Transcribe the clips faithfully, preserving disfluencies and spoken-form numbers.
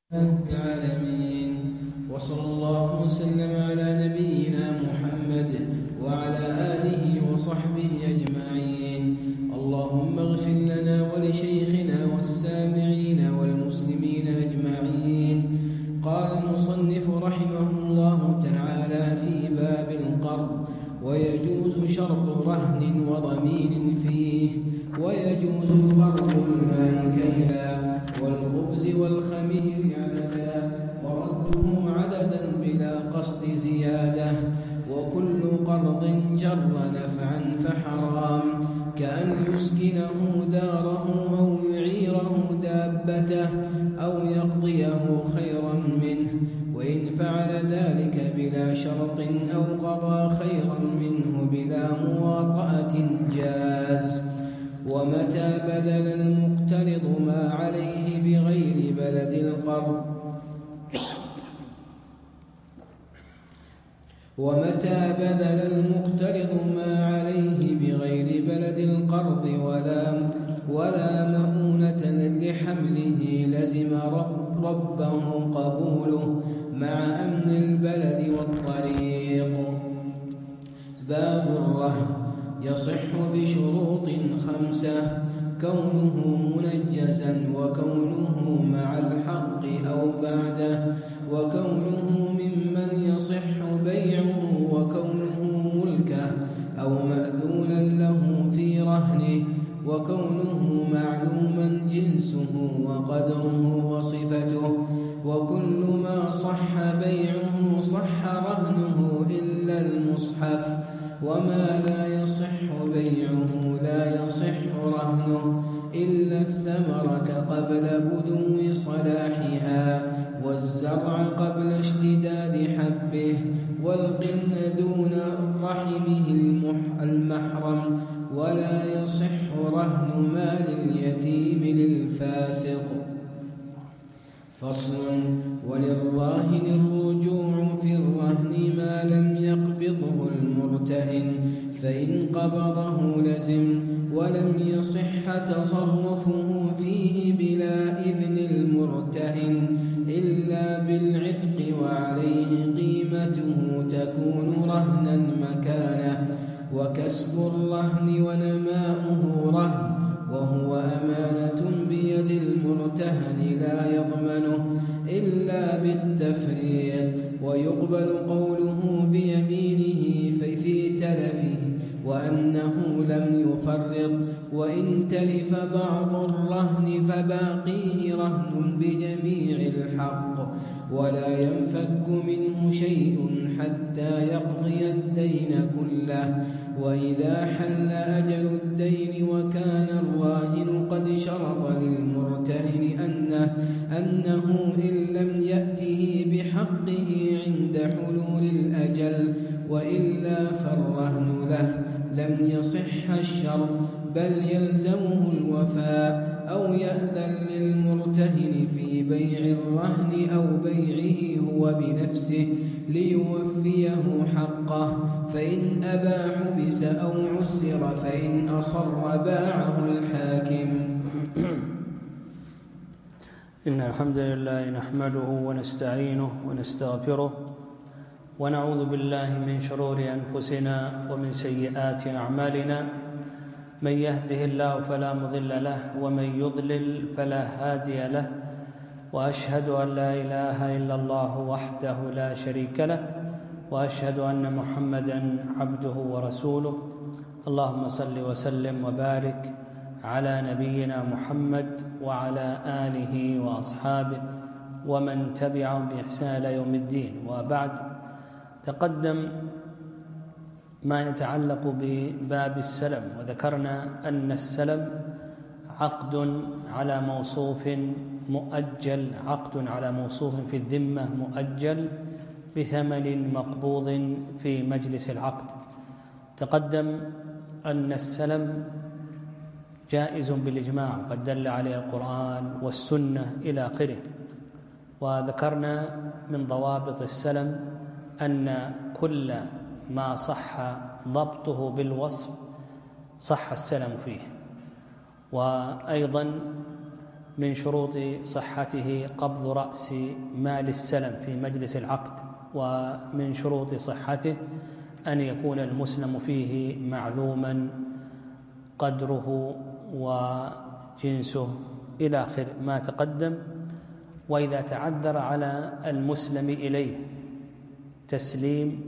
رب العالمين، وصلى الله وسلم على نبينا محمد وعلى آله وصحبه أجمعين. اللهم اغفر لنا ولشيخنا والسامعين والمسلمين أجمعين. قال المصنف رحمه الله تعالى في باب القرض: ويجوز شرط رهن وضمين فيه، ويجوز قرض الماء كيلا والخبز والخمير عددا، ورده عددا بلا قصد زيادة. وكل قرض جر نفعا فحرام، كأن يسكنه داره أو يعيره دابته أو يقضيه خيرا منه، وإن فعل ذلك بلا شرط أو قضى خيرا منه بلا مواطأة جاز. ومتى بذل المقترض ما عليه بغير بلد القرض ومتى بذل المقترض ما عليه بغير بلد القرض ولا ولا مؤونة لحمله لزم رب ربه قبوله مع أمن البلد والطريق. باب الرهن: يصح بشروط خمسة: كونه منجزا، وكونه مع الحق أو بعده، وكونه ممن يصح بيعه، وكونه ملكه أو مأذونا له في رهنه، وكونه معلوما جنسه وقدره وصفته. وكل ما صح بيعه صح رهنه إلا المصحف، وما لا يصح بيعه لا يصح رهنه إلا الثمرة قبل بدو صلاحها، والزرع قبل اشتداد حبه، والقن دون رحمه المحرم. ولا يصح رهن مال اليتيم للفاسق. فصل: وللراهن الرجوع في الرهن ما لم يقبضه المرتهن، فإن قبضه لزم، ولم يصح تصرفه فيه بلا إذن المرتهن إلا بالعتق، وعليه قيمته تكون رهنا مكانه. وكسب الرهن ونماؤه رهن، وهو أمانة بيد المرتهن لا يضمنه إلا بالتفريط، ويقبل قوله بيمينه في تلفه وأنه لم يفرط. وإن تلف بعض الرهن فباقيه رهن بجميع الحق، ولا ينفك منه شيء حتى يقضي الدين كله. وإذا حل أجل الدين وكان الراهن قد شرط للمرتهن أنه, أنه إن لم يأته بحقه عند حلول الأجل وإلا فالرهن له لم يصح الشرط، بل يلزمه الوفاء، أو يأذن للمرتهن في بيع الرهن أو بيعه هو بنفسه ليوفيه حقه. فإن أبى حبس أو عسر، فإن أصر باعه الحاكم. إن الحمد لله نحمده ونستعينه ونستغفره، ونعوذ بالله من شرور أنفسنا ومن سيئات أعمالنا. من يهده الله فلا مضل له، ومن يضلل فلا هادي له. وأشهد أن لا إله إلا الله وحده لا شريك له، وأشهد أن محمدًا عبده ورسوله. اللهم صل وسلم وبارك على نبينا محمد وعلى آله وأصحابه ومن تبعهم بإحسان إلى يوم الدين. وبعد، تقدم ما يتعلق بباب السلم، وذكرنا أن السلم عقد على موصوف مؤجل عقد على موصوف في الذمة مؤجل بثمن مقبوض في مجلس العقد. تقدم أن السلم جائز بالإجماع، وقد دل عليه القرآن والسنة إلى آخره. وذكرنا من ضوابط السلم أن كل ما صح ضبطه بالوصف صح السلم فيه. وأيضا من شروط صحته قبض رأس مال السلم في مجلس العقد، ومن شروط صحته أن يكون المسلم فيه معلوما قدره وجنسه إلى آخر ما تقدم. وإذا تعذر على المسلم إليه تسليم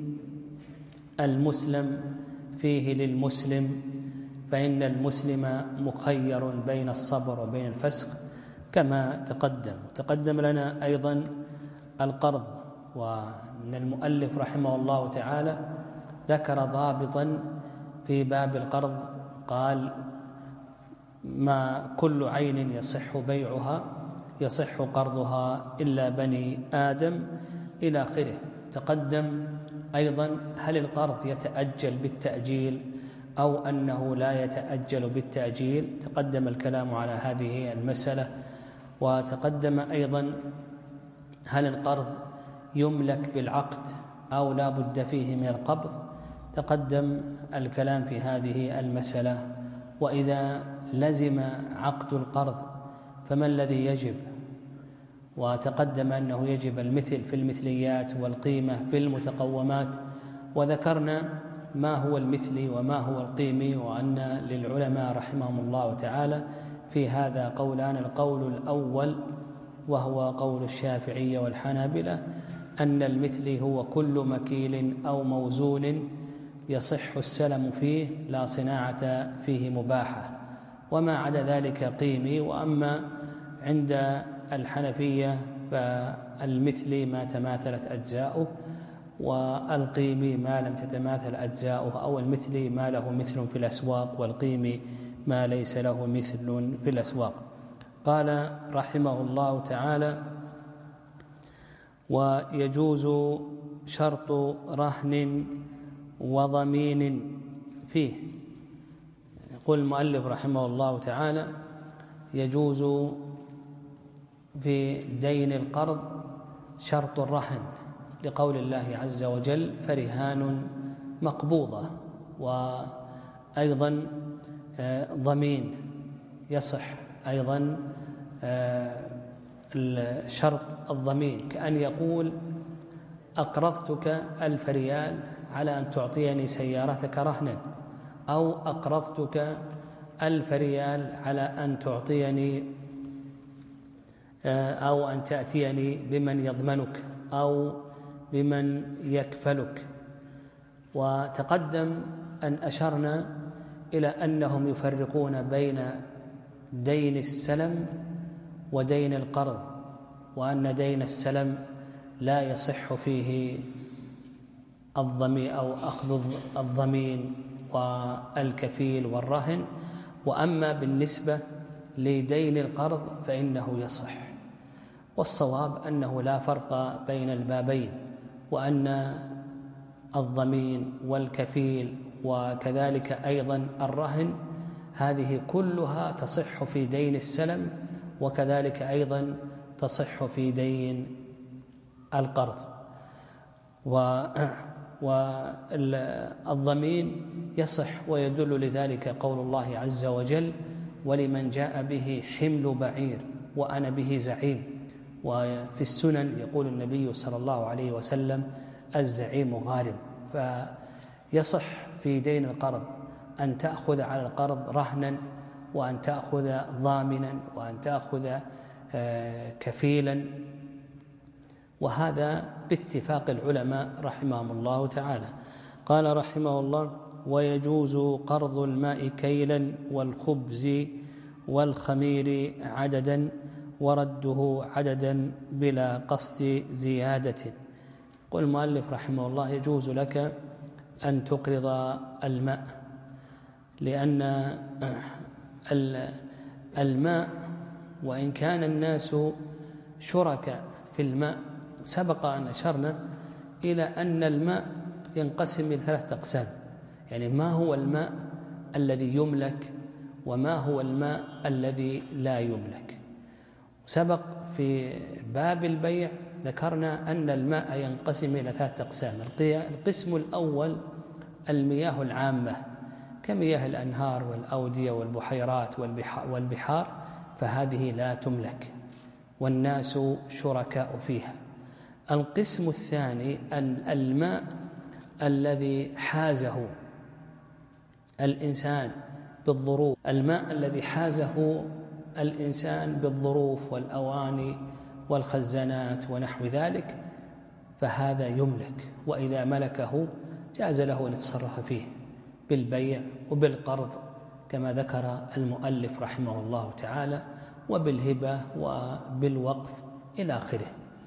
المسلم فيه للمسلم فإن المسلم مخير بين الصبر وبين الفسق كما تقدم. تقدم لنا أيضا القرض، وأن المؤلف رحمه الله تعالى ذكر ضابطا في باب القرض، قال: ما كل عين يصح بيعها يصح قرضها إلا بني آدم إلى آخره. تقدم أيضا هل القرض يتأجل بالتأجيل أو أنه لا يتأجل بالتأجيل، تقدم الكلام على هذه المسألة. وتقدم أيضا هل القرض يملك بالعقد أو لا بد فيه من القبض، تقدم الكلام في هذه المسألة. وإذا لزم عقد القرض فما الذي يجب؟ وتقدم أنه يجب المثل في المثليات والقيمة في المتقومات، وذكرنا ما هو المثلي وما هو القيمي، وأن للعلماء رحمهم الله تعالى في هذا قولان. القول الأول وهو قول الشافعية والحنابلة أن المثلي هو كل مكيل أو موزون يصح السلم فيه لا صناعة فيه مباحة، وما عدا ذلك قيمي. وأما عند الحنفية فالمثلي ما تماثلت أجزاؤه، والقيمي ما لم تتماثل أجزاؤه، أو المثلي ما له مثل في الأسواق، والقيمي ما ليس له مثل في الأسواق. قال رحمه الله تعالى: ويجوز شرط رهن وضمين فيه. يقول المؤلف رحمه الله تعالى: يجوز في دين القرض شرط الرهن لقول الله عز وجل: فرهان مقبوضة. وأيضا ضمين يصح أيضا شرط الضمين، كأن يقول: أقرضتك ألف ريال على أن تعطيني سيارتك رهنا، أو أقرضتك ألف ريال على أن تعطيني أو أن تأتيني بمن يضمنك أو بمن يكفلك. وتقدم أن أشرنا إلى أنهم يفرقون بين دين السلم ودين القرض، وأن دين السلم لا يصح فيه الضمين أو أخذ الضمين والكفيل والرهن، وأما بالنسبة لدين القرض فإنه يصح. والصواب أنه لا فرق بين البابين، وأن الضمين والكفيل وكذلك أيضا الرهن هذه كلها تصح في دين السلم، وكذلك أيضا تصح في دين القرض. والضمين يصح، ويدل لذلك قول الله عز وجل: ولمن جاء به حمل بعير وأنا به زعيم. وفي السنن يقول النبي صلى الله عليه وسلم: الزعيم غارم. فيصح في دين القرض أن تأخذ على القرض رهنا، وأن تأخذ ضامنا، وأن تأخذ كفيلا، وهذا باتفاق العلماء رحمهم الله تعالى. قال رحمه الله: ويجوز قرض الماء كيلا والخبز والخمير عددا ورده عددا بلا قصد زيادة. قل المؤلف رحمه الله: يجوز لك أن تقرض الماء، لأن الماء وإن كان الناس شركاء في الماء، سبق أن أشرنا إلى أن الماء ينقسم إلى ثلاثة أقسام، يعني ما هو الماء الذي يملك وما هو الماء الذي لا يملك. سبق في باب البيع ذكرنا أن الماء ينقسم إلى ثلاثة أقسام. القسم الأول المياه العامة كمياه الأنهار والأودية والبحيرات والبحار، فهذه لا تملك والناس شركاء فيها. القسم الثاني أن الماء الذي حازه الإنسان بالظروف الماء الذي حازه الإنسان بالظروف والأواني والخزانات ونحو ذلك فهذا يملك، وإذا ملكه جاز له أن يتصرف فيه بالبيع وبالقرض كما ذكر المؤلف رحمه الله تعالى، وبالهبة وبالوقف إلى آخره.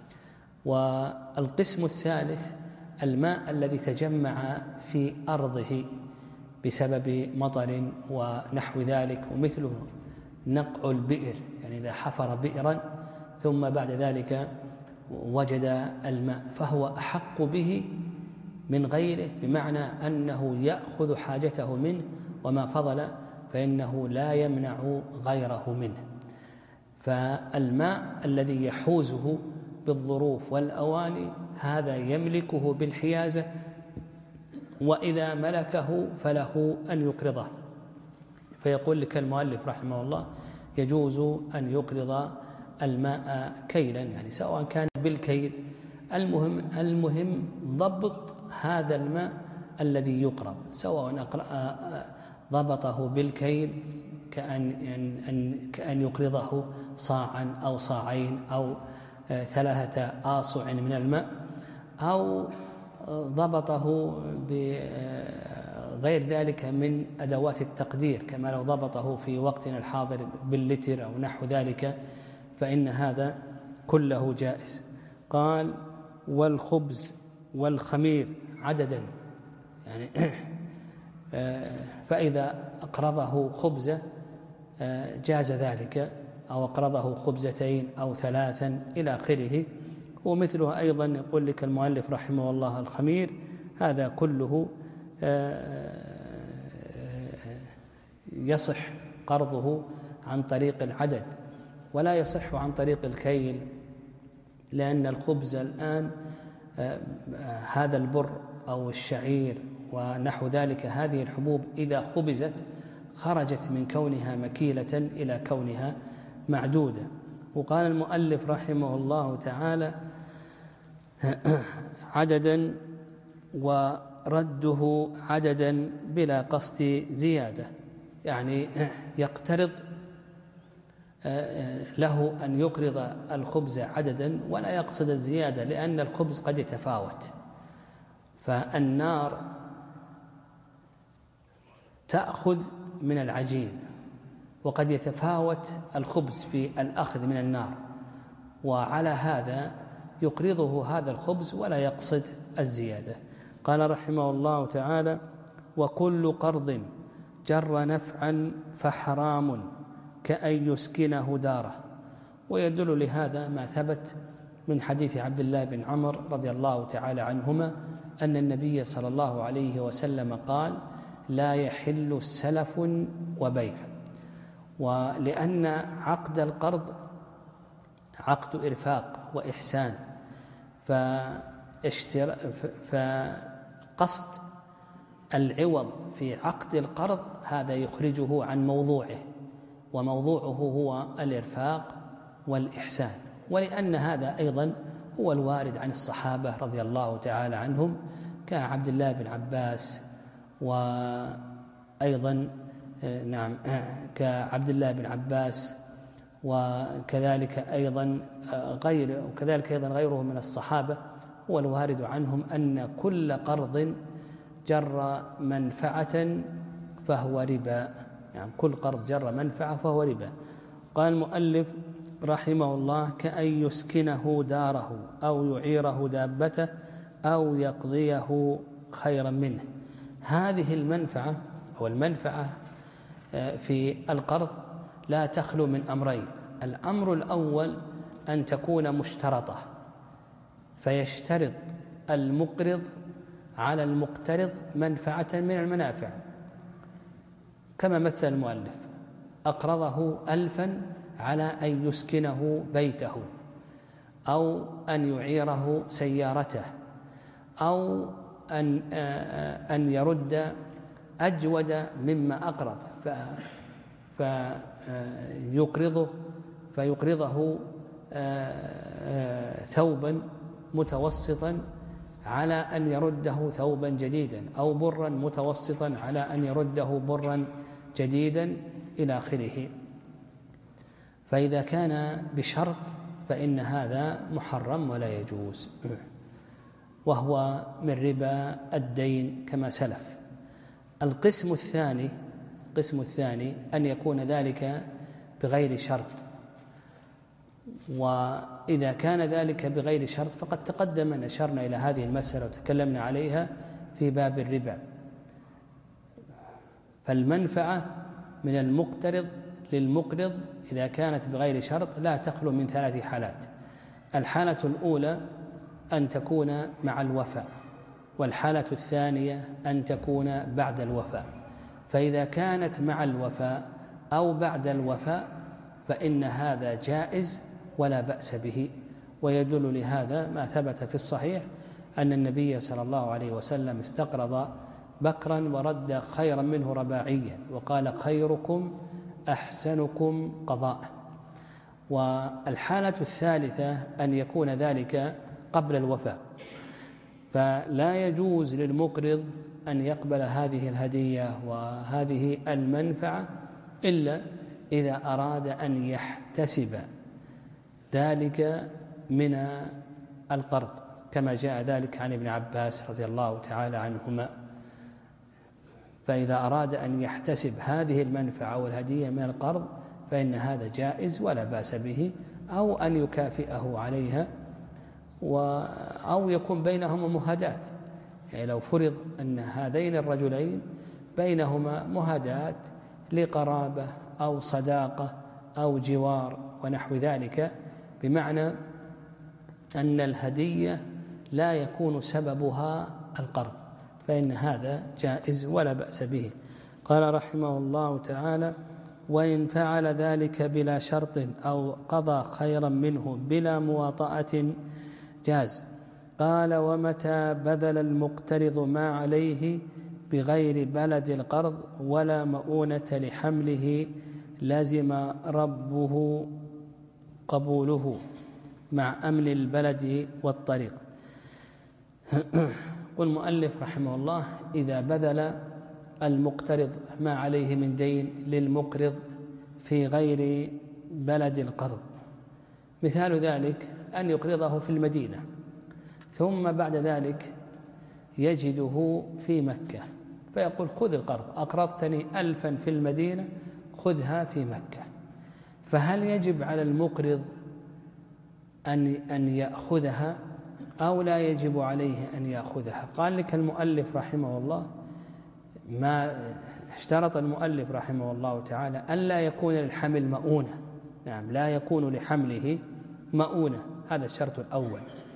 والقسم الثالث الماء الذي تجمع في أرضه بسبب مطر ونحو ذلك، ومثله نقع البئر، يعني إذا حفر بئرا ثم بعد ذلك وجد الماء فهو أحق به من غيره، بمعنى أنه يأخذ حاجته منه وما فضل فإنه لا يمنع غيره منه. فالماء الذي يحوزه بالظروف والأواني هذا يملكه بالحيازة، وإذا ملكه فله أن يقرضه. فيقول لك المؤلف رحمه الله يجوز أن يقرض الماء كيلا، يعني سواء كان بالكيل، المهم المهم ضبط هذا الماء الذي يقرض، سواء ضبطه بالكيل كأن كأن يقرضه صاعا أو صاعين أو ثلاثة آصع من الماء، أو ضبطه بغير ذلك من أدوات التقدير كما لو ضبطه في وقتنا الحاضر باللتر أو نحو ذلك، فإن هذا كله جائز. قال والخبز والخمير عددا، يعني فإذا أقرضه خبزة جاز ذلك، أو أقرضه خبزتين أو ثلاثا إلى آخره. ومثله أيضا يقول لك المؤلف رحمه الله الخمير هذا كله يصح قرضه عن طريق العدد ولا يصح عن طريق الكيل، لأن الخبز الآن هذا البر أو الشعير ونحو ذلك، هذه الحبوب إذا خبزت خرجت من كونها مكيلة إلى كونها معدودة. وقال المؤلف رحمه الله تعالى عددا ورده عددا بلا قصد زيادة، يعني يقترض له أن يقرض الخبز عددا ولا يقصد الزيادة، لأن الخبز قد يتفاوت، فالنار تأخذ من العجين وقد يتفاوت الخبز في الأخذ من النار، وعلى هذا يقرضه هذا الخبز ولا يقصد الزيادة. قال رحمه الله تعالى وكل قرض جر نفعا فحرام كأن يسكنه داره. ويدل لهذا ما ثبت من حديث عبد الله بن عمر رضي الله تعالى عنهما أن النبي صلى الله عليه وسلم قال لا يحل سلف وبيع. ولأن عقد القرض عقد إرفاق وإحسان، فقصد العوض في عقد القرض هذا يخرجه عن موضوعه، وموضوعه هو الإرفاق والإحسان. ولأن هذا أيضا هو الوارد عن الصحابة رضي الله تعالى عنهم كعبد الله بن عباس، وأيضا نعم كعبد الله بن عباس، وكذلك أيضا غير وكذلك أيضا غيره من الصحابة، هو الوارد عنهم أن كل قرض جر منفعة فهو ربا، يعني كل قرض جر منفعة فهو ربا. قال المؤلف رحمه الله كأن يسكنه داره أو يعيره دابته أو يقضيه خيرا منه. هذه المنفعة أو المنفعة في القرض لا تخلو من أمرين. الأمر الأول أن تكون مشترطة، فيشترط المقرض على المقترض منفعة من المنافع، كما مثل المؤلف أقرضه ألفا على أن يسكنه بيته أو أن يعيره سيارته أو أن أن يرد أجود مما أقرض، فيقرضه فيقرضه ثوبا متوسطا على أن يرده ثوبا جديدا، أو برا متوسطا على أن يرده برا جديدا إلى آخره. فإذا كان بشرط فإن هذا محرم ولا يجوز، وهو من ربا الدين كما سلف. القسم الثاني القسم الثاني أن يكون ذلك بغير شرط، وإذا كان ذلك بغير شرط فقد تقدم أن أشرنا إلى هذه المسألة وتكلمنا عليها في باب الربا. فالمنفعة من المقترض للمقرض إذا كانت بغير شرط لا تخلو من ثلاث حالات. الحالة الأولى أن تكون مع الوفاء، والحالة الثانية أن تكون بعد الوفاء. فإذا كانت مع الوفاء أو بعد الوفاء فإن هذا جائز ولا بأس به. ويدل لهذا ما ثبت في الصحيح أن النبي صلى الله عليه وسلم استقرض بكرا ورد خيرا منه رباعيا، وقال خيركم أحسنكم قضاء. والحالة الثالثة أن يكون ذلك قبل الوفاء، فلا يجوز للمقرض أن يقبل هذه الهدية وهذه المنفعة إلا إذا أراد أن يحتسب ذلك من القرض، كما جاء ذلك عن ابن عباس رضي الله تعالى عنهما. فإذا أراد أن يحتسب هذه المنفعة والهدية من القرض فإن هذا جائز ولا بأس به، أو أن يكافئه عليها، أو يكون بينهما مهادات. يعني لو فرض أن هذين الرجلين بينهما مهادات لقرابة أو صداقة أو جوار ونحو ذلك، بمعنى أن الهدية لا يكون سببها القرض، فإن هذا جائز ولا بأس به. قال رحمه الله تعالى: وإن فعل ذلك بلا شرط أو قضى خيرا منه بلا مواطأة جاز. قال: ومتى بذل المقترض ما عليه بغير بلد القرض ولا مؤونة لحمله لزم ربه قبوله مع أمن البلد والطريق. قل المؤلف رحمه الله: إذا بذل المقترض ما عليه من دين للمقرض في غير بلد القرض، مثال ذلك أن يقرضه في المدينة ثم بعد ذلك يجده في مكة فيقول: خذ القرض، أقرضتني ألفا في المدينة خذها في مكة. فهل يجب على المقرض أن أن يأخذها أو لا يجب عليه أن يأخذها؟ قال لك المؤلف رحمه الله: ما اشترط المؤلف رحمه الله تعالى ألا يكون للحمل مؤونة. نعم، لا يكون لحمله مؤونة، هذا الشرط الأول.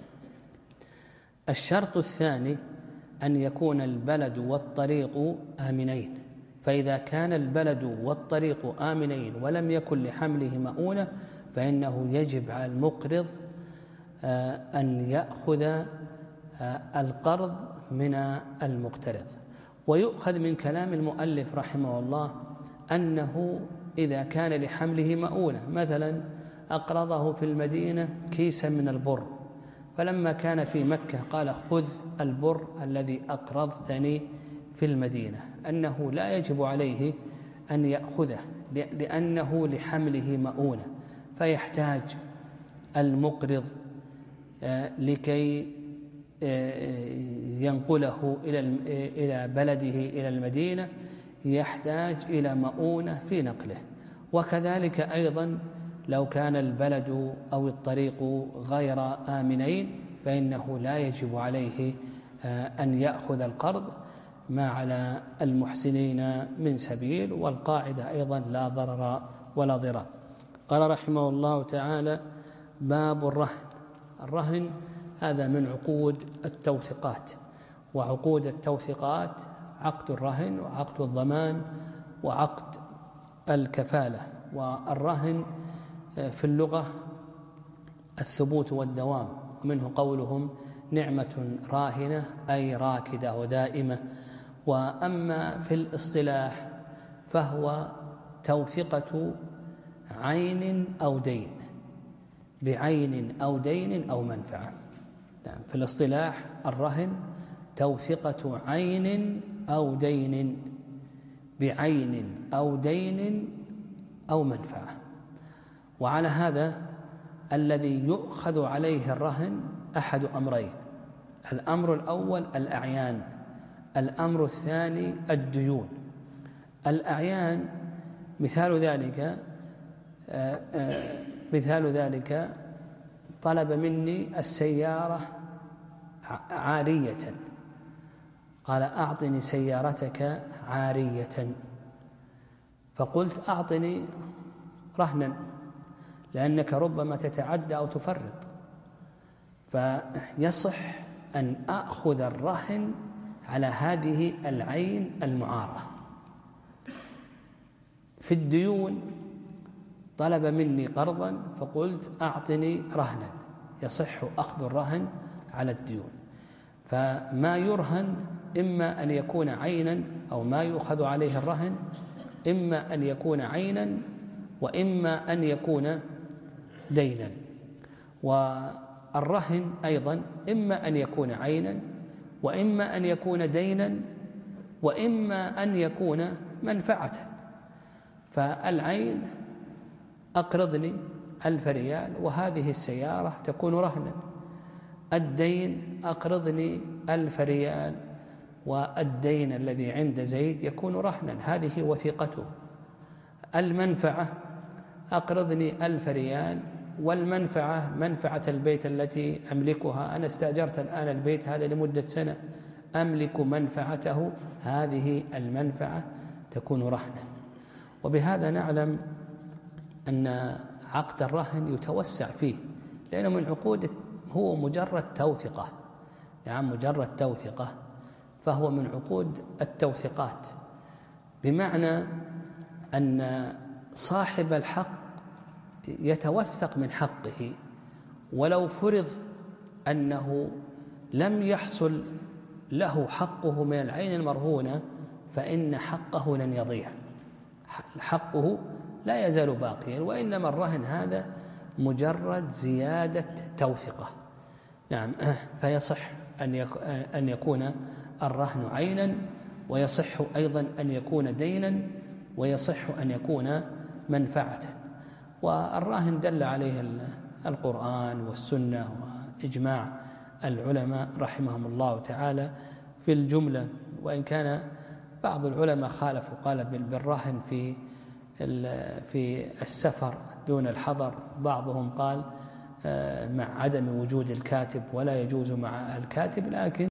الشرط الثاني أن يكون البلد والطريق آمنين. فإذا كان البلد والطريق آمنين ولم يكن لحمله مؤونة فإنه يجب على المقرض أن يأخذ القرض من المقترض. ويؤخذ من كلام المؤلف رحمه الله أنه إذا كان لحمله مؤونة، مثلا أقرضه في المدينة كيسا من البر، فلما كان في مكة قال: خذ البر الذي أقرضتني في المدينة، أنه لا يجب عليه أن يأخذه لأنه لحمله مؤونة، فيحتاج المقرض لكي ينقله إلى بلده إلى المدينة يحتاج إلى مؤونة في نقله. وكذلك أيضا لو كان البلد أو الطريق غير آمنين فإنه لا يجب عليه أن يأخذ القرض، ما على المحسنين من سبيل. والقاعدة أيضا لا ضرر ولا ضرار. قال رحمه الله تعالى: باب الرهن. الرهن هذا من عقود التوثيقات، وعقود التوثيقات عقد الرهن وعقد الضمان وعقد الكفالة. والرهن في اللغة الثبوت والدوام، ومنه قولهم نعمة راهنة أي راكدة ودائمة. وأما في الاصطلاح فهو توثقة عين أو دين، بعين أو دين أو منفعة. نعم، في الاصطلاح الرهن توثقة عين أو دين، بعين أو دين أو منفعة. وعلى هذا الذي يؤخذ عليه الرهن أحد أمرين: الأمر الأول الأعيان، الأمر الثاني الديون. الأعيان مثال ذلك مثال ذلك طلب مني السيارة عارية، قال أعطني سيارتك عارية، فقلت أعطني رهنا لأنك ربما تتعدى أو تفرط، فيصح أن أخذ الرهن على هذه العين المعارة. في الديون طلب مني قرضا فقلت أعطني رهنا، يصح أخذ الرهن على الديون. فما يرهن إما أن يكون عينا، أو ما يؤخذ عليه الرهن إما أن يكون عينا وإما أن يكون دينا. والرهن أيضا إما أن يكون عينا وإما أن يكون دينا وإما أن يكون منفعة. فالعين أقرضني ألف ريال وهذه السيارة تكون رهنا، الدين أقرضني ألف ريال والدين الذي عند زيد يكون رهنا، هذه وثيقته. المنفعة أقرضني ألف ريال والمنفعة منفعة البيت التي أملكها، أنا استأجرت الآن البيت هذا لمدة سنة أملك منفعته، هذه المنفعة تكون رهنا. وبهذا نعلم أن عقد الرهن يتوسع فيه، لأنه من عقود هو مجرد توثقة، يعني مجرد توثقة، فهو من عقود التوثيقات، بمعنى أن صاحب الحق يتوثق من حقه، ولو فرض أنه لم يحصل له حقه من العين المرهونة فإن حقه لن يضيع، حقه لا يزال باقيا، وإنما الرهن هذا مجرد زيادة توثقة. نعم، فيصح أن يكون الرهن عينا، ويصح أيضا أن يكون دينا، ويصح أن يكون منفعة. والرهن دل عليه القرآن والسنة وإجماع العلماء رحمهم الله تعالى في الجملة، وإن كان بعض العلماء خالفوا قال بالرهن في في السفر دون الحضر، بعضهم قال مع عدم وجود الكاتب ولا يجوز مع الكاتب، لكن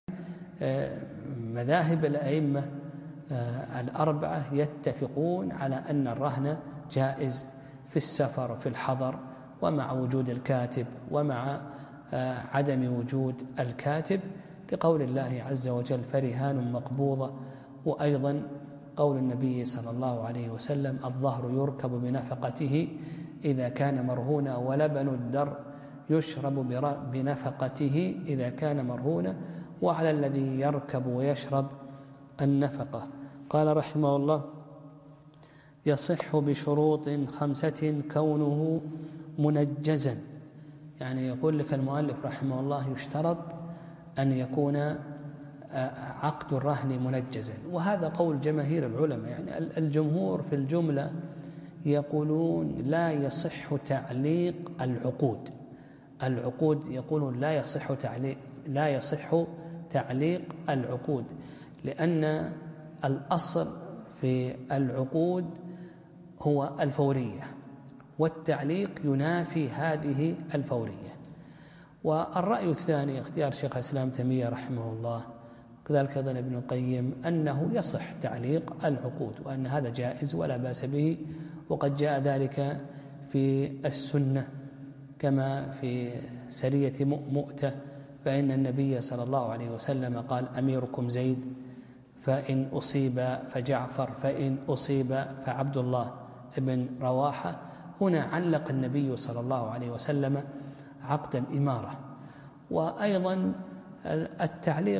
مذاهب الأئمة الأربعة يتفقون على أن الرهن جائز في السفر وفي الحضر ومع وجود الكاتب ومع عدم وجود الكاتب، لقول الله عز وجل فرهان مقبوضة، وأيضا قول النبي صلى الله عليه وسلم الظهر يركب بنفقته إذا كان مرهونا، ولبن الدر يشرب بنفقته إذا كان مرهونا، وعلى الذي يركب ويشرب النفقة. قال رحمه الله يصح بشروط خمسة كونه منجزا، يعني يقول لك المؤلف رحمه الله يشترط أن يكون عقد الرهن منجزا، وهذا قول جماهير العلماء. يعني الجمهور في الجملة يقولون لا يصح تعليق العقود، العقود يقولون لا يصح تعليق لا يصح تعليق العقود، لأن الأصل في العقود هو الفورية، والتعليق ينافي هذه الفورية. والرأي الثاني اختيار شيخ الإسلام تيمية رحمه الله، كذلك أيضا ابن القيم، أنه يصح تعليق العقود وأن هذا جائز ولا بأس به، وقد جاء ذلك في السنة كما في سرية مؤتة، فإن النبي صلى الله عليه وسلم قال أميركم زيد، فإن أصيب فجعفر، فإن أصيب فعبد الله ابن رواحة. هنا علق النبي صلى الله عليه وسلم عقد الإمارة. وأيضا التعليق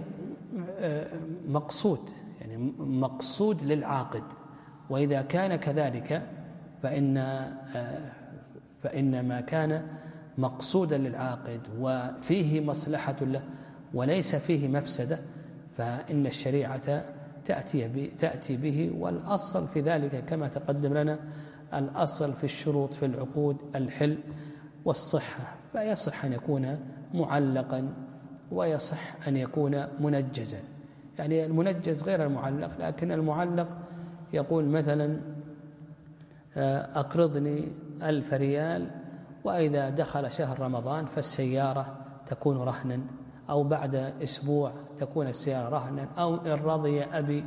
مقصود، يعني مقصود للعاقد، وإذا كان كذلك فإن فإن ما كان مقصودا للعاقد وفيه مصلحة له وليس فيه مفسدة فإن الشريعة تأتي تأتي به. والأصل في ذلك كما تقدم لنا الأصل في الشروط في العقود الحل والصحة، فيصح أن يكون معلقا ويصح أن يكون منجزا. يعني المنجز غير المعلق، لكن المعلق يقول مثلا أقرضني ألف ريال وإذا دخل شهر رمضان فالسيارة تكون رهنا، أو بعد أسبوع تكون السيارة رهنا، أو إن رضي أبي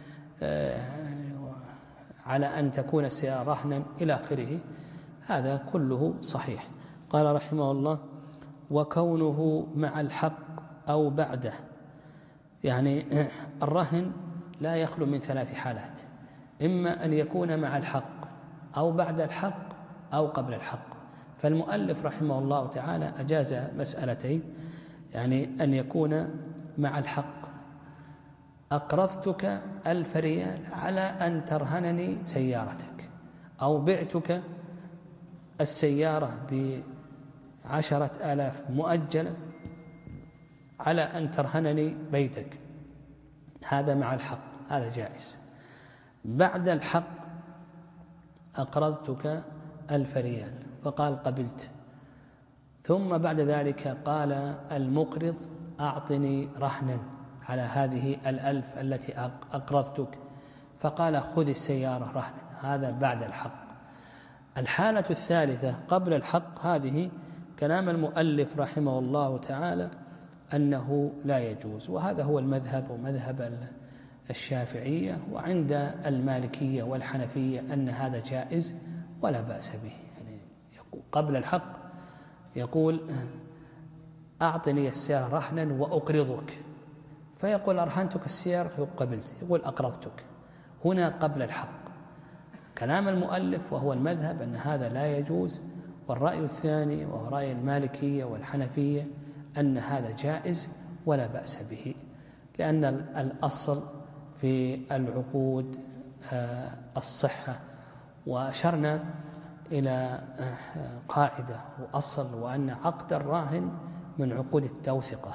على أن تكون السيارة رهنا إلى آخره. هذا كله صحيح. قال رحمه الله: وكونه مع الحق أو بعده. يعني الرهن لا يخلو من ثلاث حالات: إما أن يكون مع الحق أو بعد الحق أو قبل الحق. فالمؤلف رحمه الله تعالى أجاز مسألتين، يعني أن يكون مع الحق: أقرضتك ألف ريال على أن ترهنني سيارتك، أو بعتك السيارة بعشرة آلاف مؤجلة على أن ترهنني بيتك. هذا مع الحق، هذا جائز. بعد الحق: أقرضتك ألف ريال فقال قبلت، ثم بعد ذلك قال المقرض: أعطني رهنا على هذه الألف التي أقرضتك، فقال خذ السيارة رهنا. هذا بعد الحق. الحالة الثالثة قبل الحق، هذه كلام المؤلف رحمه الله تعالى أنه لا يجوز، وهذا هو المذهب ومذهب الشافعية، وعند المالكية والحنفية أن هذا جائز ولا بأس به. يعني قبل الحق يقول: أعطني السيارة رهنا وأقرضك، فيقول: أرهنتك السيارة قبلت، يقول: أقرضتك. هنا قبل الحق. كلام المؤلف وهو المذهب أن هذا لا يجوز، والرأي الثاني وهو رأي المالكية والحنفية أن هذا جائز ولا بأس به، لأن الأصل في العقود الصحة. وأشرنا إلى قاعدة وأصل، وأن عقد الراهن من عقود التوثقة،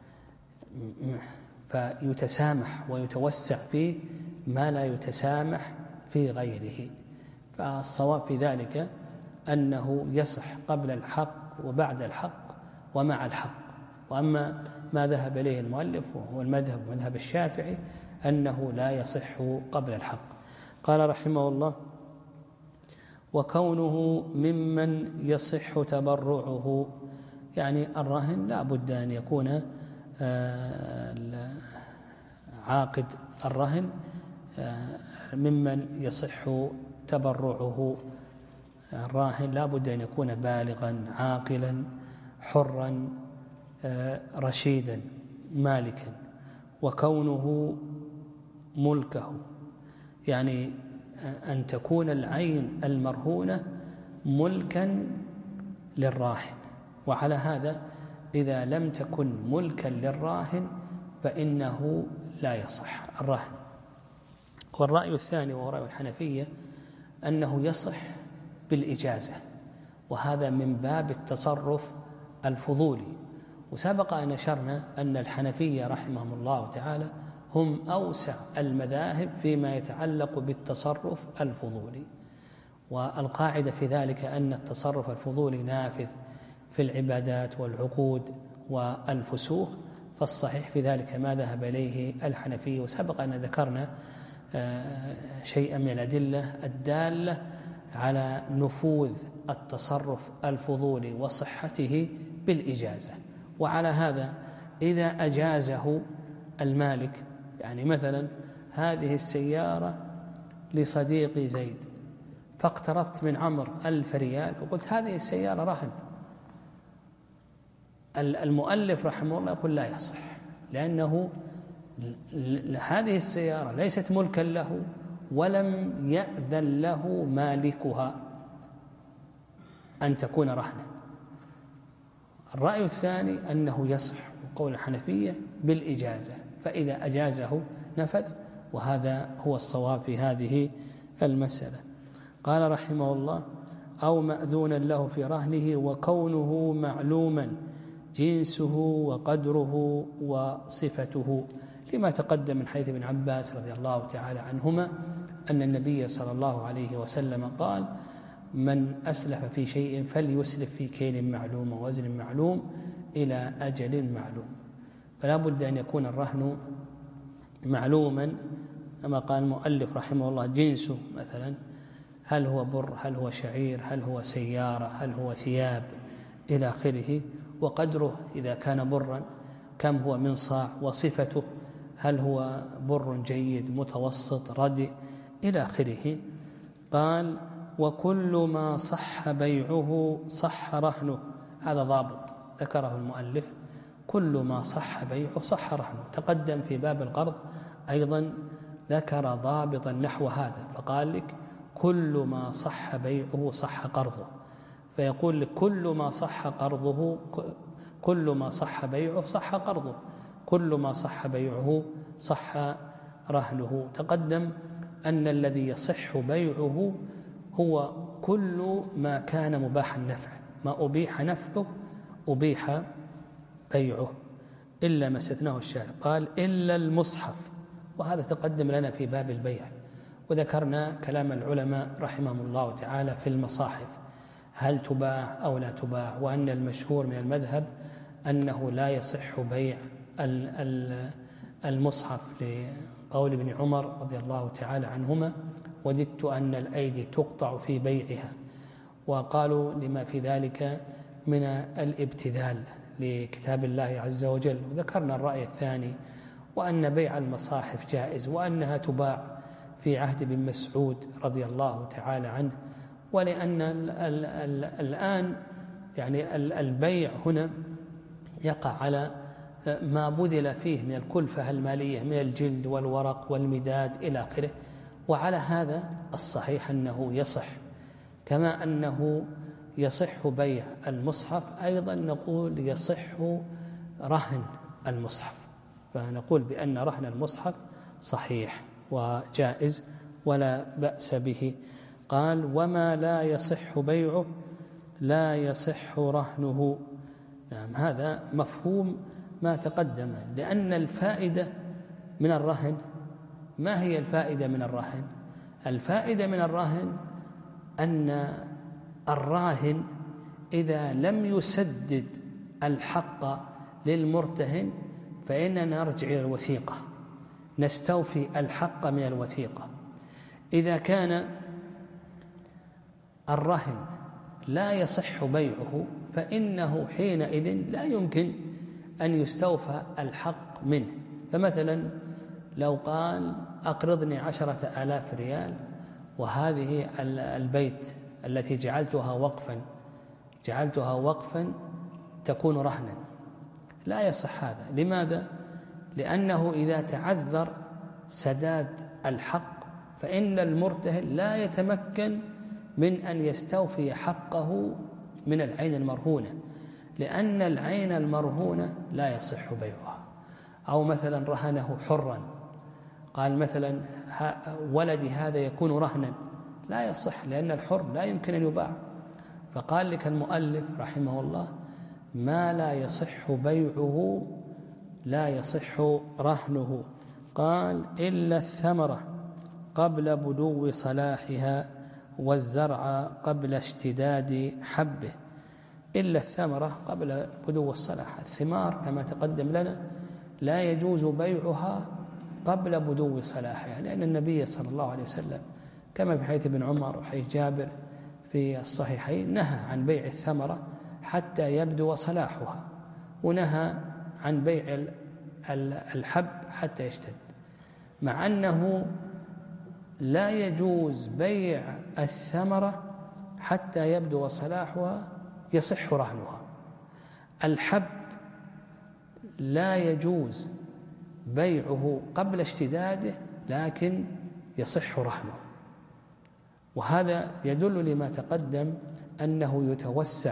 فيتسامح ويتوسع فيه ما لا يتسامح في غيره. فالصواب في ذلك أنه يصح قبل الحق وبعد الحق ومع الحق. وأما ما ذهب إليه المؤلف وهو المذهب مذهب الشافعي أنه لا يصح قبل الحق. قال رحمه الله: وكونه ممن يصح تبرعه. يعني الرهن لا بد أن يكون عاقد الرهن ممن يصح تبرعه. الراهن لا بد أن يكون بالغا عاقلا حرا رشيدا مالكا. وكونه ملكه، يعني أن تكون العين المرهونة ملكا للراهن. وعلى هذا إذا لم تكن ملكا للراهن فإنه لا يصح الرهن. والرأي الثاني وهو رأي الحنفية أنه يصح بالإجازة، وهذا من باب التصرف الفضولي. وسبق أن أشرنا أن الحنفية رحمهم الله تعالى هم أوسع المذاهب فيما يتعلق بالتصرف الفضولي، والقاعدة في ذلك أن التصرف الفضولي نافذ في العبادات والعقود والفسوق. فالصحيح في ذلك ما ذهب إليه الحنفية. وسبق أن ذكرنا شيئا من الأدلة الدالة على نفوذ التصرف الفضولي وصحته بالإجازة. وعلى هذا إذا أجازه المالك، يعني مثلا هذه السيارة لصديقي زيد فاقترضت من عمر ألف ريال وقلت هذه السيارة رهن، المؤلف رحمه الله يقول لا يصح، لأنه هذه السيارة ليست ملكا له ولم يأذن له مالكها أن تكون رهنا. الرأي الثاني أنه يصح، وقول الحنفية بالإجازة، فإذا أجازه نفذ، وهذا هو الصواب في هذه المسألة. قال رحمه الله: أو مأذونا له في رهنه وكونه معلوما جنسه وقدره وصفته، لما تقدم من حديث ابن عباس رضي الله تعالى عنهما أن النبي صلى الله عليه وسلم قال: من أسلف في شيء فليسلف في كيل معلوم ووزن معلوم إلى أجل معلوم. فلا بد أن يكون الرهن معلوما كما قال المؤلف رحمه الله، جنسه مثلا هل هو بر، هل هو شعير، هل هو سيارة، هل هو ثياب إلى آخره، وقدره إذا كان برا كم هو من صاع، وصفته هل هو بر جيد متوسط ردي إلى آخره. قال: وكل ما صح بيعه صح رهنه. هذا ضابط ذكره المؤلف: كل ما صح بيعه صح رهنه. تقدم في باب القرض أيضا ذكر ضابطا نحو هذا، فقال لك: كل ما صح بيعه صح قرضه. فيقول لك: كل ما صح قرضه، كل ما صح بيعه صح قرضه، كل ما صح بيعه صح رهنه. تقدم أن الذي يصح بيعه هو كل ما كان مباح النفع، ما أبيح نفعه أبيح بيعه إلا ما استثناه الشارع. قال: إلا المصحف، وهذا تقدم لنا في باب البيع، وذكرنا كلام العلماء رحمهم الله تعالى في المصاحف هل تباع أو لا تباع، وأن المشهور من المذهب أنه لا يصح بيع المصحف لقول ابن عمر رضي الله تعالى عنهما: وددت أن الأيدي تقطع في بيعها. وقالوا لما في ذلك من الابتذال لكتاب الله عز وجل. وذكرنا الرأي الثاني، وأن بيع المصاحف جائز، وأنها تباع في عهد بن مسعود رضي الله تعالى عنه. ولأن ال ال ال الآن يعني البيع هنا يقع على ما بذل فيه من الكلفة المالية من الجلد والورق والمداد إلى آخره، وعلى هذا الصحيح أنه يصح. كما أنه يصح بيع المصحف أيضا نقول يصح رهن المصحف، فنقول بأن رهن المصحف صحيح وجائز ولا بأس به. قال: وما لا يصح بيعه لا يصح رهنه. نعم، هذا مفهوم ما تقدم، لأن الفائدة من الرهن، ما هي الفائدة من الرهن؟ الفائدة من الرهن أن الراهن إذا لم يسدد الحق للمرتهن فإننا نرجع إلى الوثيقة، نستوفي الحق من الوثيقة. إذا كان الرهن لا يصح بيعه فإنه حينئذ لا يمكن أن يستوفى الحق منه. فمثلا لو قال: أقرضني عشرة آلاف ريال، وهذه البيت التي جعلتها وقفا جعلتها وقفا تكون رهنا، لا يصح هذا. لماذا؟ لأنه إذا تعذر سداد الحق فإن المرتهن لا يتمكن من أن يستوفي حقه من العين المرهونة، لأن العين المرهونة لا يصح بيعها. أو مثلا رهنه حرا، قال مثلا: ولدي هذا يكون رهنا، لا يصح، لأن الحر لا يمكن أن يباع. فقال لك المؤلف رحمه الله: ما لا يصح بيعه لا يصح رهنه. قال: إلا الثمرة قبل بدو صلاحها والزرع قبل اشتداد حبه. إلا الثمرة قبل بدو الصلاح، الثمار كما تقدم لنا لا يجوز بيعها قبل بدو صلاحها، لأن النبي صلى الله عليه وسلم كما في حديث ابن عمر وحديث جابر في الصحيحين نهى عن بيع الثمرة حتى يبدو صلاحها، ونهى عن بيع الحب حتى يشتد، مع أنه لا يجوز بيع الثمرة حتى يبدو صلاحها يصح رهنها. الحب لا يجوز بيعه قبل اشتداده لكن يصح رهنه. وهذا يدل لما تقدم أنه يتوسع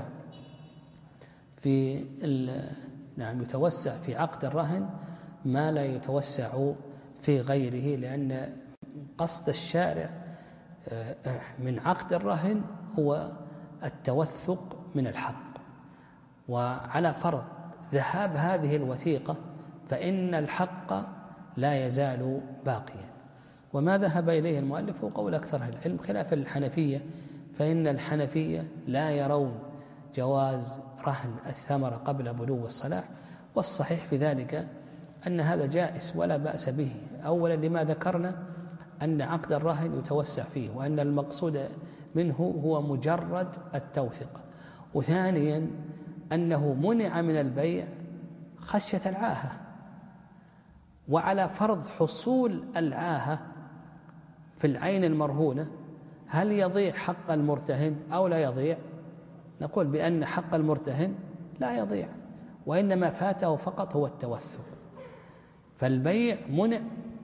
في نعم يتوسع في عقد الرهن ما لا يتوسع في غيره، لأن قصد الشارع من عقد الرهن هو التوثق من الحق، وعلى فرض ذهاب هذه الوثيقة فإن الحق لا يزال باقيا. وما ذهب إليه المؤلف هو قول أكثر أهل العلم خلاف الحنفية، فإن الحنفية لا يرون جواز رهن الثمرة قبل بلوغ الصلاح، والصحيح في ذلك أن هذا جائز ولا بأس به. أولا لما ذكرنا أن عقد الرهن يتوسع فيه، وأن المقصود منه هو مجرد التوثقة، وثانيا أنه منع من البيع خشية العاهة، وعلى فرض حصول العاهة في العين المرهونة هل يضيع حق المرتهن أو لا يضيع؟ نقول بأن حق المرتهن لا يضيع، وإنما فاته فقط هو التوثق، فالبيع منع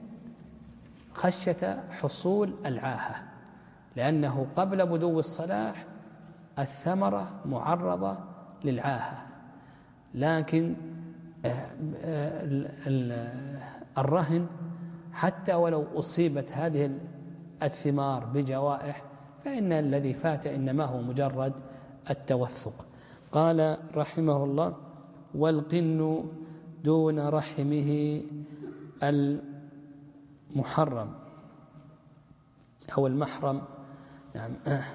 خشية حصول العاهة، لأنه قبل بدو الصلاح الثمرة معرضة للعاهة. لكن الرهن حتى ولو أصيبت هذه الثمار بجوائح فإن الذي فات إنما هو مجرد التوثق. قال رحمه الله: والقن دون رحمه المحرم أو المحرم، نعم،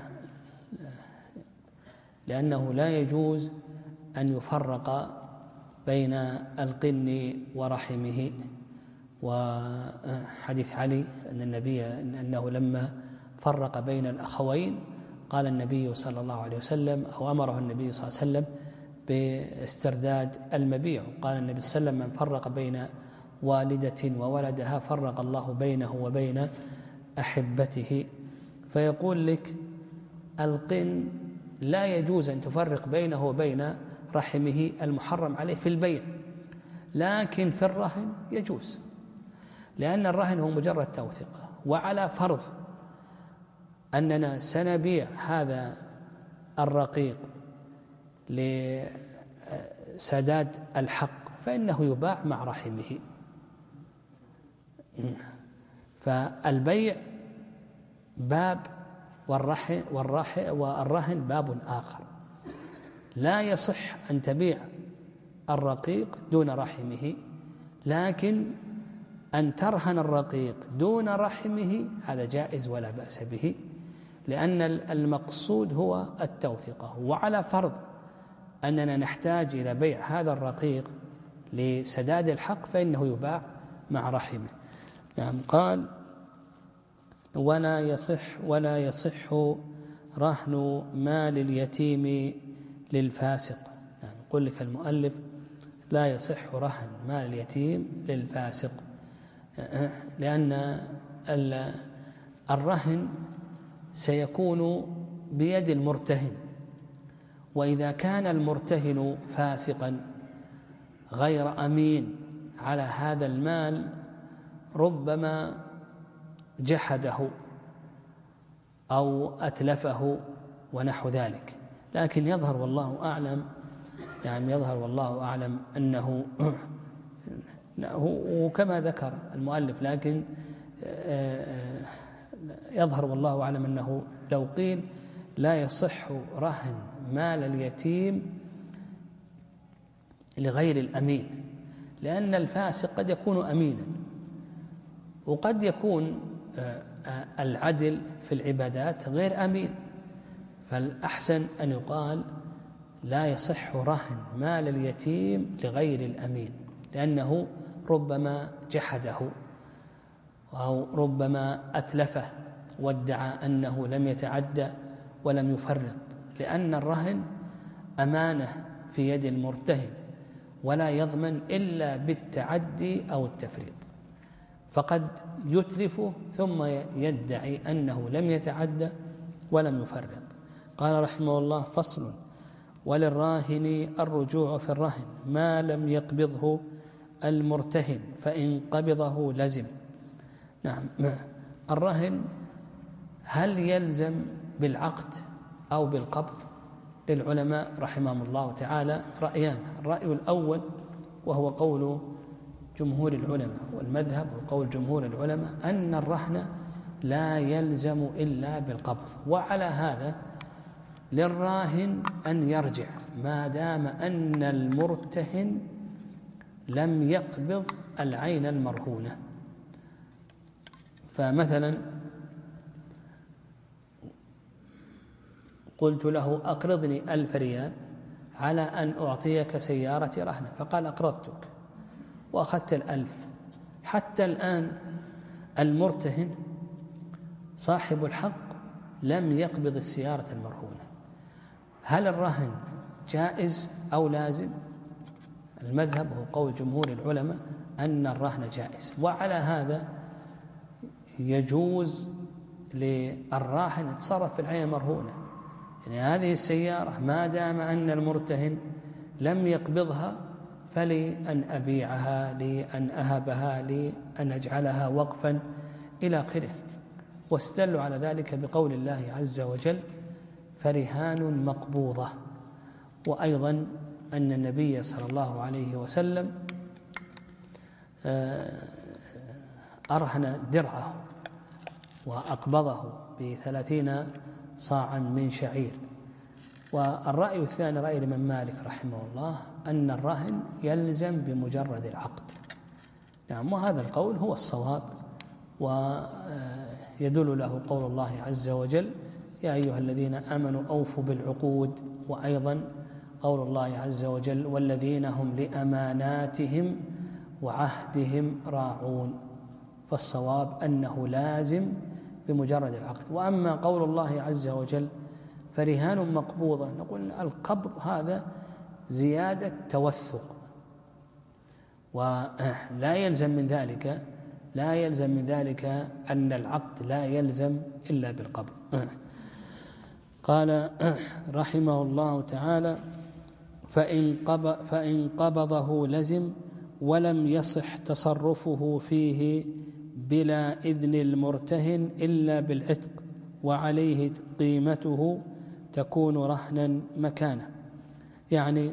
لأنه لا يجوز أن يفرق بين القن ورحمه. وحديث علي أن النبي أنه لما فرق بين الأخوين قال النبي صلى الله عليه وسلم أو أمره النبي صلى الله عليه وسلم باسترداد المبيع. قال النبي صلى الله عليه وسلم: من فرق بين والدة وولدها فرق الله بينه وبين أحبته. فيقول لك القن لا يجوز أن تفرق بينه وبين رحمه المحرم عليه في البيع، لكن في الرهن يجوز، لأن الرهن هو مجرد توثقة. وعلى فرض أننا سنبيع هذا الرقيق لسداد الحق فإنه يباع مع رحمه. فالبيع باب والرهن والرهن باب آخر. لا يصح أن تبيع الرقيق دون رحمه، لكن أن ترهن الرقيق دون رحمه هذا جائز ولا بأس به، لأن المقصود هو التوثقة. وعلى فرض أننا نحتاج إلى بيع هذا الرقيق لسداد الحق فإنه يباع مع رحمه. يعني قال: ولا يصح ولا يصح رهن مال اليتيم للفاسق. يعني يقول لك المؤلف: لا يصح رهن مال اليتيم للفاسق، لأن الرهن سيكون بيد المرتهن، وإذا كان المرتهن فاسقا غير أمين على هذا المال ربما جحده أو أتلفه ونحو ذلك. لكن يظهر والله أعلم يعني يظهر والله أعلم أنه وكما ذكر المؤلف، لكن يظهر والله أعلم أنه لو قيل لا يصح رهن مال اليتيم لغير الأمين، لأن الفاسق قد يكون أمينا وقد يكون العدل في العبادات غير أمين، فالأحسن أن يقال لا يصح رهن مال اليتيم لغير الأمين، لأنه ربما جحده أو ربما أتلفه وادعى أنه لم يتعدى ولم يفرط، لأن الرهن أمانة في يد المرتهن ولا يضمن إلا بالتعدي أو التفريط، فقد يتلفه ثم يدعي أنه لم يتعدى ولم يفرط. قال رحمه الله: فصل: وللراهن الرجوع في الرهن ما لم يقبضه المرتهن، فإن قبضه لزم. نعم، الرهن هل يلزم بالعقد أو بالقبض؟ للعلماء رحمهم الله تعالى رأيان: الرأي الأول وهو قول جمهور العلماء، والمذهب وقول جمهور العلماء أن الرهن لا يلزم إلا بالقبض. وعلى هذا للراهن أن يرجع ما دام أن المرتهن لم يقبض العين المرهونة. فمثلا قلت له أقرضني ألف ريال على أن أعطيك سيارة رهنة، فقال أقرضتك وأخذت الألف. حتى الآن المرتهن صاحب الحق لم يقبض السيارة المرهونة. هل الرهن جائز أو لازم؟ المذهب هو قول جمهور العلماء أن الرهن جائز. وعلى هذا يجوز للراهن يتصرف في العين المرهونة، يعني هذه السيارة ما دام أن المرتهن لم يقبضها فلي أن أبيعها، لي أن أهبها، لي أن أجعلها وقفا إلى آخره. واستدلوا على ذلك بقول الله عز وجل فرهان مقبوضة، وأيضا أن النبي صلى الله عليه وسلم أرهن درعه وأقبضه بثلاثين صاعا من شعير. والرأي الثاني رأي الإمام مالك رحمه الله أن الرهن يلزم بمجرد العقد. نعم، وهذا القول هو الصواب، ويدل له قول الله عز وجل يا أيها الذين آمنوا أوفوا بالعقود، وأيضا قول الله عز وجل والذين هم لأماناتهم وعهدهم راعون. فالصواب أنه لازم بمجرد العقد. وأما قول الله عز وجل فرهان مقبوضة، نقول القبض هذا زيادة توثق، ولا يلزم من ذلك لا يلزم من ذلك أن العقد لا يلزم إلا بالقبض. قال رحمه الله تعالى فإن قبض فإن قبضه لزم ولم يصح تصرفه فيه بلا إذن المرتهن إلا بالعتق، وعليه قيمته تكون رهنا مكانه. يعني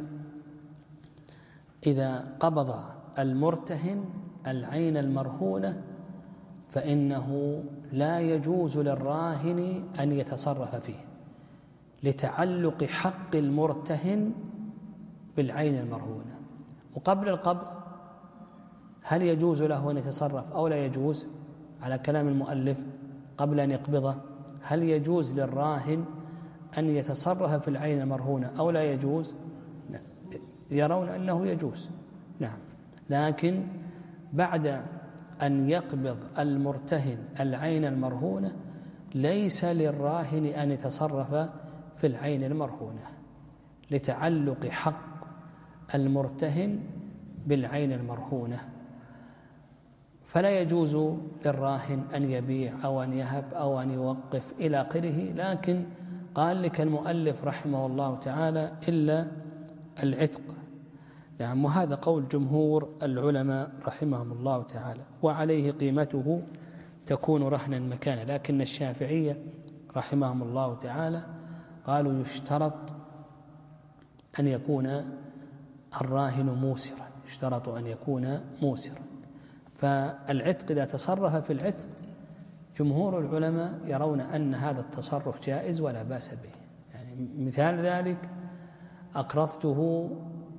إذا قبض المرتهن العين المرهونة فإنه لا يجوز للراهن أن يتصرف فيه لتعلق حق المرتهن بالعين المرهونة. وقبل القبض هل يجوز له أن يتصرف أو لا يجوز؟ على كلام المؤلف قبل أن يقبضه هل يجوز للراهن أن يتصرف في العين المرهونة أو لا يجوز؟ يرون أنه يجوز، نعم، لكن بعد أن يقبض المرتهن العين المرهونة ليس للراهن أن يتصرف في العين المرهونة لتعلق حق المرتهن بالعين المرهونة، فلا يجوز للراهن أن يبيع أو أن يهب أو أن يوقف إلى آخره. لكن قال لك المؤلف رحمه الله تعالى إلا العتق. نعم، وهذا قول جمهور العلماء رحمهم الله تعالى، وعليه قيمته تكون رهنا مكانه. لكن الشافعية رحمهم الله تعالى قالوا يشترط أن يكون الراهن موسرا، يشترط أن يكون موسرا. فالعتق إذا تصرف في العتق جمهور العلماء يرون أن هذا التصرف جائز ولا بأس به. يعني مثال ذلك أقرضته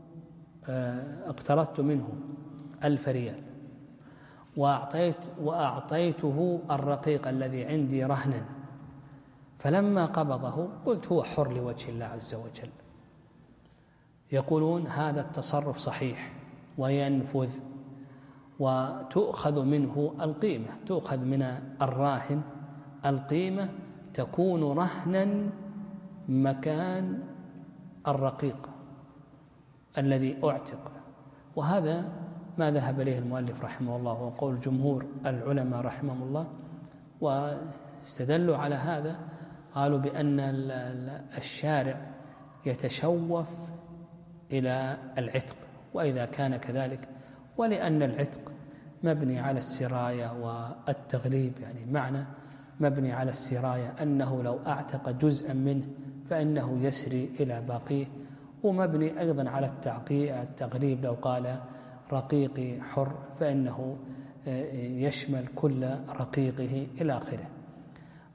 اقترضت منه ألف ريال وأعطيت وأعطيته الرقيق الذي عندي رهنا، فلما قبضه قلت هو حر لوجه الله عز وجل. يقولون هذا التصرف صحيح وينفذ وتؤخذ منه القيمة، تؤخذ من الراهن القيمة تكون رهنا مكان الرقيق الذي أعتق. وهذا ما ذهب إليه المؤلف رحمه الله وقول جمهور العلماء رحمهم الله. واستدلوا على هذا قالوا بأن الشارع يتشوف إلى العتق، وإذا كان كذلك ولأن العتق مبني على السراية والتغليب، يعني معنى مبني على السراية أنه لو أعتق جزءا منه فإنه يسري إلى باقيه، ومبني أيضا على التغليب لو قال رقيقي حر فإنه يشمل كل رقيقه إلى آخره.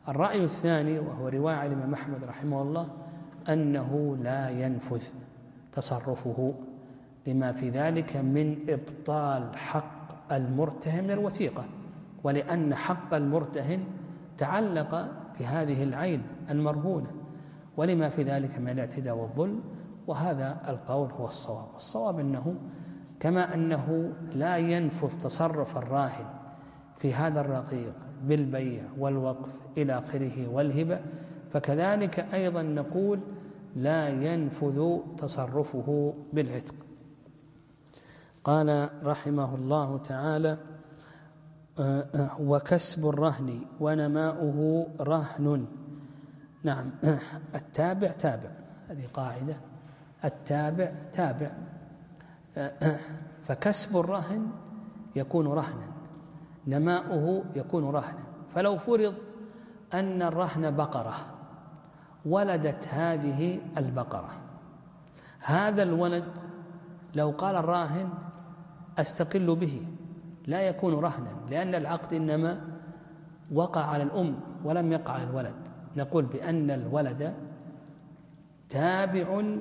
الرأي الثاني وهو رواية الإمام أحمد رحمه الله أنه لا ينفذ تصرفه لما في ذلك من إبطال حق المرتهن من الوثيقة، ولأن حق المرتهن تعلق بهذه العين المرهونة، ولما في ذلك من الاعتداء والظلم. وهذا القول هو الصواب. الصواب أنه كما أنه لا ينفذ تصرف الراهن في هذا الرقيق بالبيع والوقف إلى آخره والهبة، فكذلك أيضا نقول لا ينفذ تصرفه بالعتق. قال رحمه الله تعالى: وكسب الرهن ونماؤه رهن. نعم، التابع تابع، هذه قاعدة، التابع تابع. فكسب الرهن يكون رهنا، نماؤه يكون رهنا. فلو فرض أن الرهن بقرة ولدت هذه البقرة، هذا الولد لو قال الراهن أستقل به لا يكون رهنا، لأن العقد إنما وقع على الأم ولم يقع على الولد. نقول بأن الولد تابع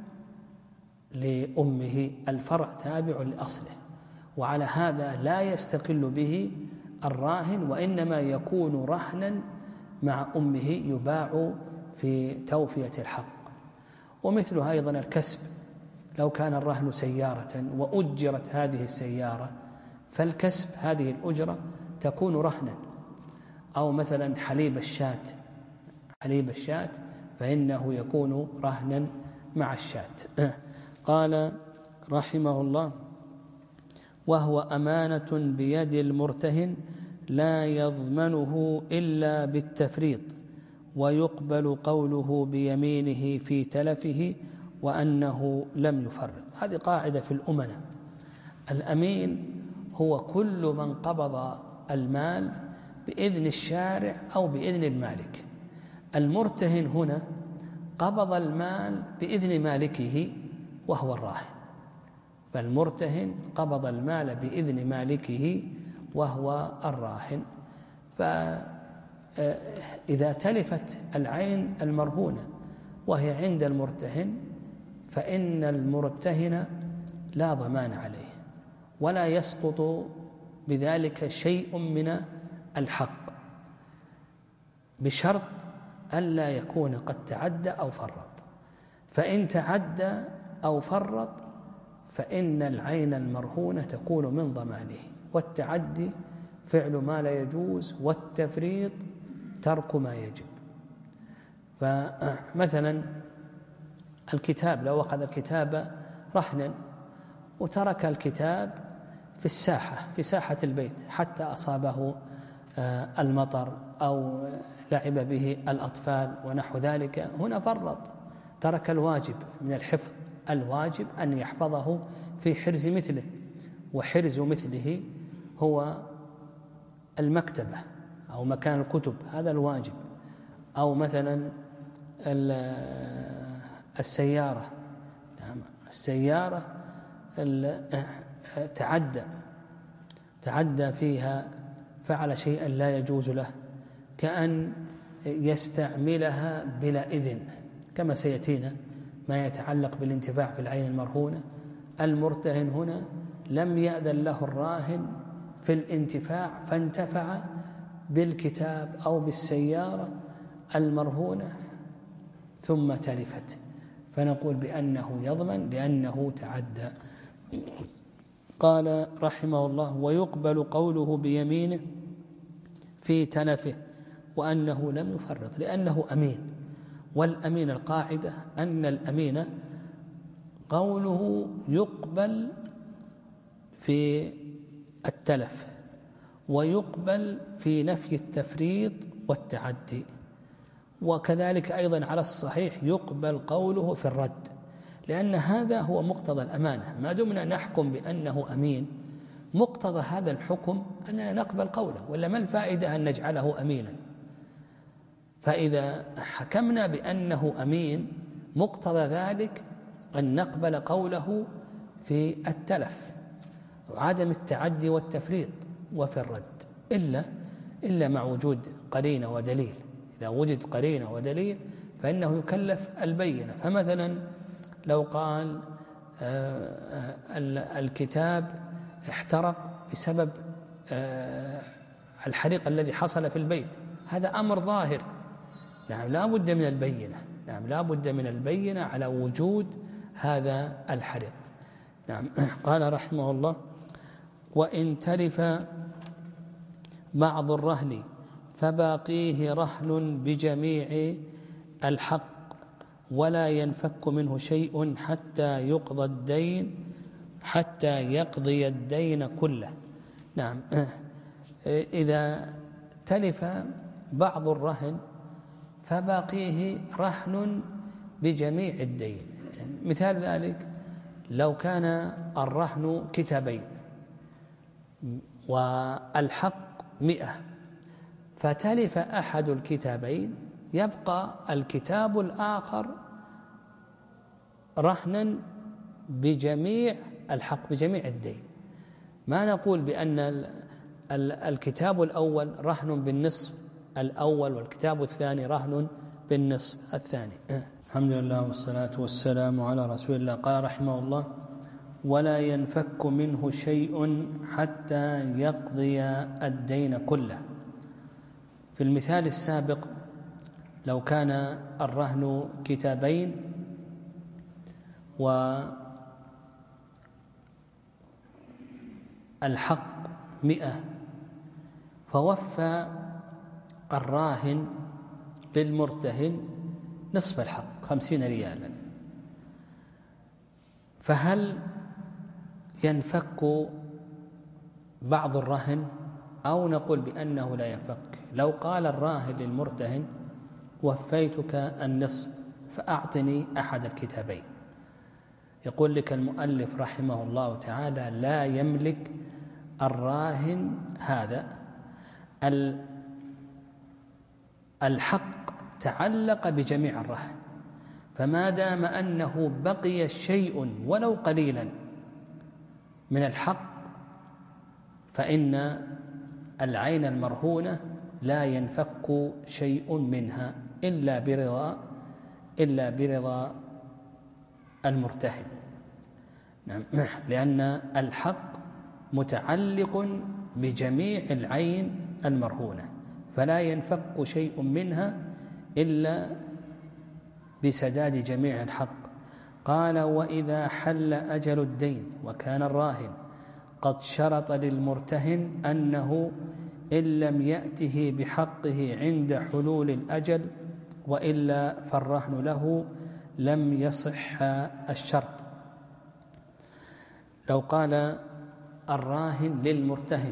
لأمه، الفرع تابع لأصله، وعلى هذا لا يستقل به الراهن، وإنما يكون رهنا مع أمه يباع في توفية الحق. ومثلها أيضا الكسب، لو كان الرهن سيارة وأجرت هذه السيارة فالكسب هذه الأجرة تكون رهنا. أو مثلا حليب الشاة، حليب الشاة فإنه يكون رهنا مع الشاة. قال رحمه الله: وهو أمانة بيد المرتهن لا يضمنه إلا بالتفريط، ويقبل قوله بيمينه في تلفه وأنه لم يفرط. هذه قاعدة في الأمنة. الأمين هو كل من قبض المال بإذن الشارع أو بإذن المالك. المرتهن هنا قبض المال بإذن مالكه وهو الراهن، فالمرتهن قبض المال بإذن مالكه وهو الراهن. فإذا تلفت العين المرهونة وهي عند المرتهن فإن المرتهن لا ضمان عليه ولا يسقط بذلك شيء من الحق، بشرط ألا يكون قد تعدى أو فرط. فإن تعدى أو فرط فإن العين المرهونة تكون من ضمانه، والتعدي فعل ما لا يجوز، والتفريط ترك ما يجب. فمثلا الكتاب، لو أخذ الكتاب رهنا وترك الكتاب في الساحة، في ساحة البيت، حتى أصابه المطر أو لعب به الأطفال ونحو ذلك، هنا فرط، ترك الواجب من الحفظ. الواجب أن يحفظه في حرز مثله، وحرز مثله هو المكتبة أو مكان الكتب، هذا الواجب. أو مثلا السيارة، السيارة تعدى تعدى فيها، فعل شيئا لا يجوز له، كأن يستعملها بلا إذن، كما سيأتينا ما يتعلق بالانتفاع في العين المرهونة. المرتهن هنا لم يأذن له الراهن في الانتفاع، فانتفع بالكتاب أو بالسيارة المرهونة ثم تلفت، فنقول بأنه يضمن لأنه تعدى. قال رحمه الله: ويقبل قوله بيمينه في تلفه وأنه لم يفرط، لأنه أمين. والأمين القاعدة أن الأمين قوله يقبل في التلف ويقبل في نفي التفريط والتعدي، وكذلك أيضا على الصحيح يقبل قوله في الرد، لأن هذا هو مقتضى الأمانة. ما دمنا نحكم بأنه أمين، مقتضى هذا الحكم أننا نقبل قوله، ولا ما الفائدة أن نجعله أمينا؟ فإذا حكمنا بأنه أمين مقتضى ذلك أن نقبل قوله في التلف وعدم التعدي والتفريط وفي الرد، إلا إلا مع وجود قرينة ودليل. إذا وجد قرينة ودليل فإنه يكلف البينة. فمثلا لو قال الكتاب احترق بسبب الحريق الذي حصل في البيت، هذا أمر ظاهر، نعم لا بد من البينة، نعم لا بد من البينة على وجود هذا الحريق. نعم. قال رحمه الله: وإن تلف بعض الرهن فباقيه رهن بجميع الحق ولا ينفك منه شيء حتى يقضى الدين حتى يقضي الدين كله. نعم. إذا تلف بعض الرهن فباقيه رهن بجميع الدين. مثال ذلك لو كان الرهن كتابين والحق مئة، فتلف أحد الكتابين، يبقى الكتاب الآخر رهنا بجميع الحق بجميع الدين. ما نقول بأن الكتاب الأول رهن بالنصف الأول والكتاب الثاني رهن بالنصف الثاني. الحمد لله والصلاة والسلام على رسول الله. قال رحمه الله: ولا ينفك منه شيء حتى يقضي الدين كله. في المثال السابق لو كان الرهن كتابين والحق مئة، فوفى الراهن للمرتهن نصف الحق خمسين ريالا، فهل ينفك بعض الرهن أو نقول بأنه لا ينفك؟ لو قال الراهن للمرتهن: وفيتك النصف فأعطني أحد الكتابين، يقول لك المؤلف رحمه الله تعالى: لا يملك الراهن هذا، الحق تعلق بجميع الرهن، فما دام أنه بقي شيء ولو قليلا من الحق فإن العين المرهونة لا ينفك شيء منها إلا برضا إلا برضا المرتهن. نعم. لأن الحق متعلق بجميع العين المرهونة، فلا ينفك شيء منها إلا بسداد جميع الحق. قال: وإذا حل أجل الدين وكان الراهن قد شرط للمرتهن أنه إن لم يأته بحقه عند حلول الأجل وإلا فالرهن له لم يصح الشرط. لو قال الراهن للمرتهن: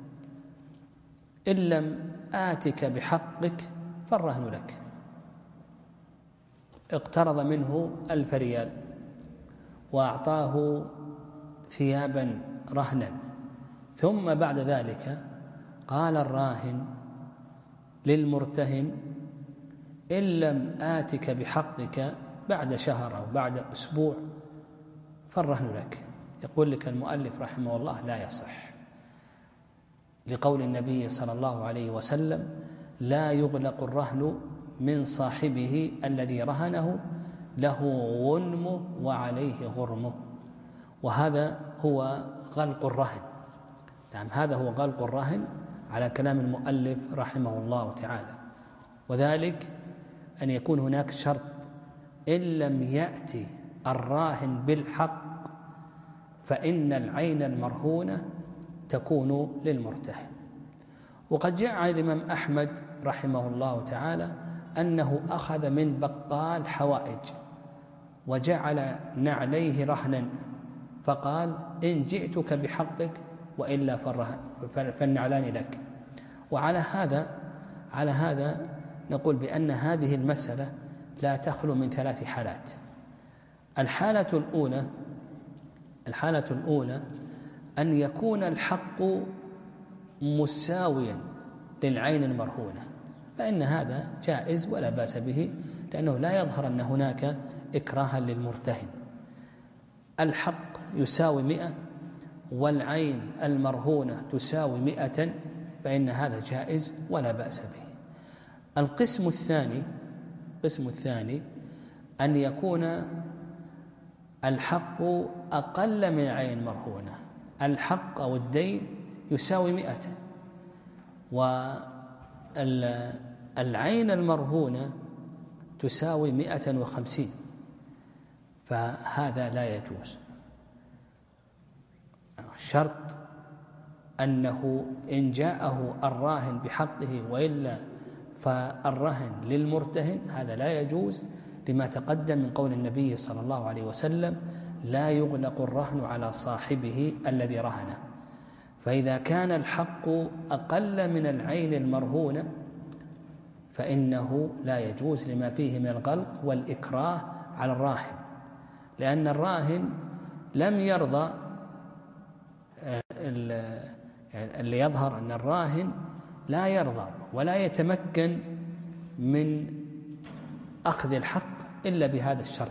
إن لم آتك بحقك فالرهن لك، اقترض منه ألف ريال وأعطاه ثيابا رهنا، ثم بعد ذلك قال الراهن للمرتهن: إن لم آتك بحقك بعد شهر أو بعد أسبوع فالرهن لك. يقول لك المؤلف رحمه الله: لا يصح، لقول النبي صلى الله عليه وسلم: لا يغلق الرهن من صاحبه الذي رهنه، له غنمه وعليه غرمه. وهذا هو غلق الرهن. نعم، هذا هو غلق الرهن على كلام المؤلف رحمه الله تعالى، وذلك أن يكون هناك شرط: إن لم يأتي الراهن بالحق فإن العين المرهونة تكون للمرتهن. وقد جاء عن الإمام أحمد رحمه الله تعالى أنه أخذ من بقال حوائج وجعل نعليه رهنا، فقال: إن جئتك بحقك وإلا فالنعلان لك. وعلى هذا على هذا نقول بأن هذه المسألة لا تخلو من ثلاث حالات. الحالة الأولى الحالة الأولى أن يكون الحق مساويا للعين المرهونة، فإن هذا جائز ولا بأس به، لأنه لا يظهر أن هناك إكراها للمرتهن. الحق يساوي مئة والعين المرهونة تساوي مئة، فإن هذا جائز ولا بأس به. القسم الثاني القسم الثاني أن يكون الحق أقل من العين المرهونة. الحق أو الدين يساوي مئة، والعين المرهونة تساوي مئة وخمسين، فهذا لا يجوز. شرط أنه إن جاءه الراهن بحقه وإلا فالرهن للمرتهن، هذا لا يجوز لما تقدم من قول النبي صلى الله عليه وسلم: لا يغلق الرهن على صاحبه الذي رهنه. فإذا كان الحق أقل من العين المرهونة فإنه لا يجوز لما فيه من الغلق والإكراه على الراهن، لأن الراهن لم يرضى. اللي يظهر أن الراهن لا يرضى ولا يتمكن من أخذ الحق إلا بهذا الشرط.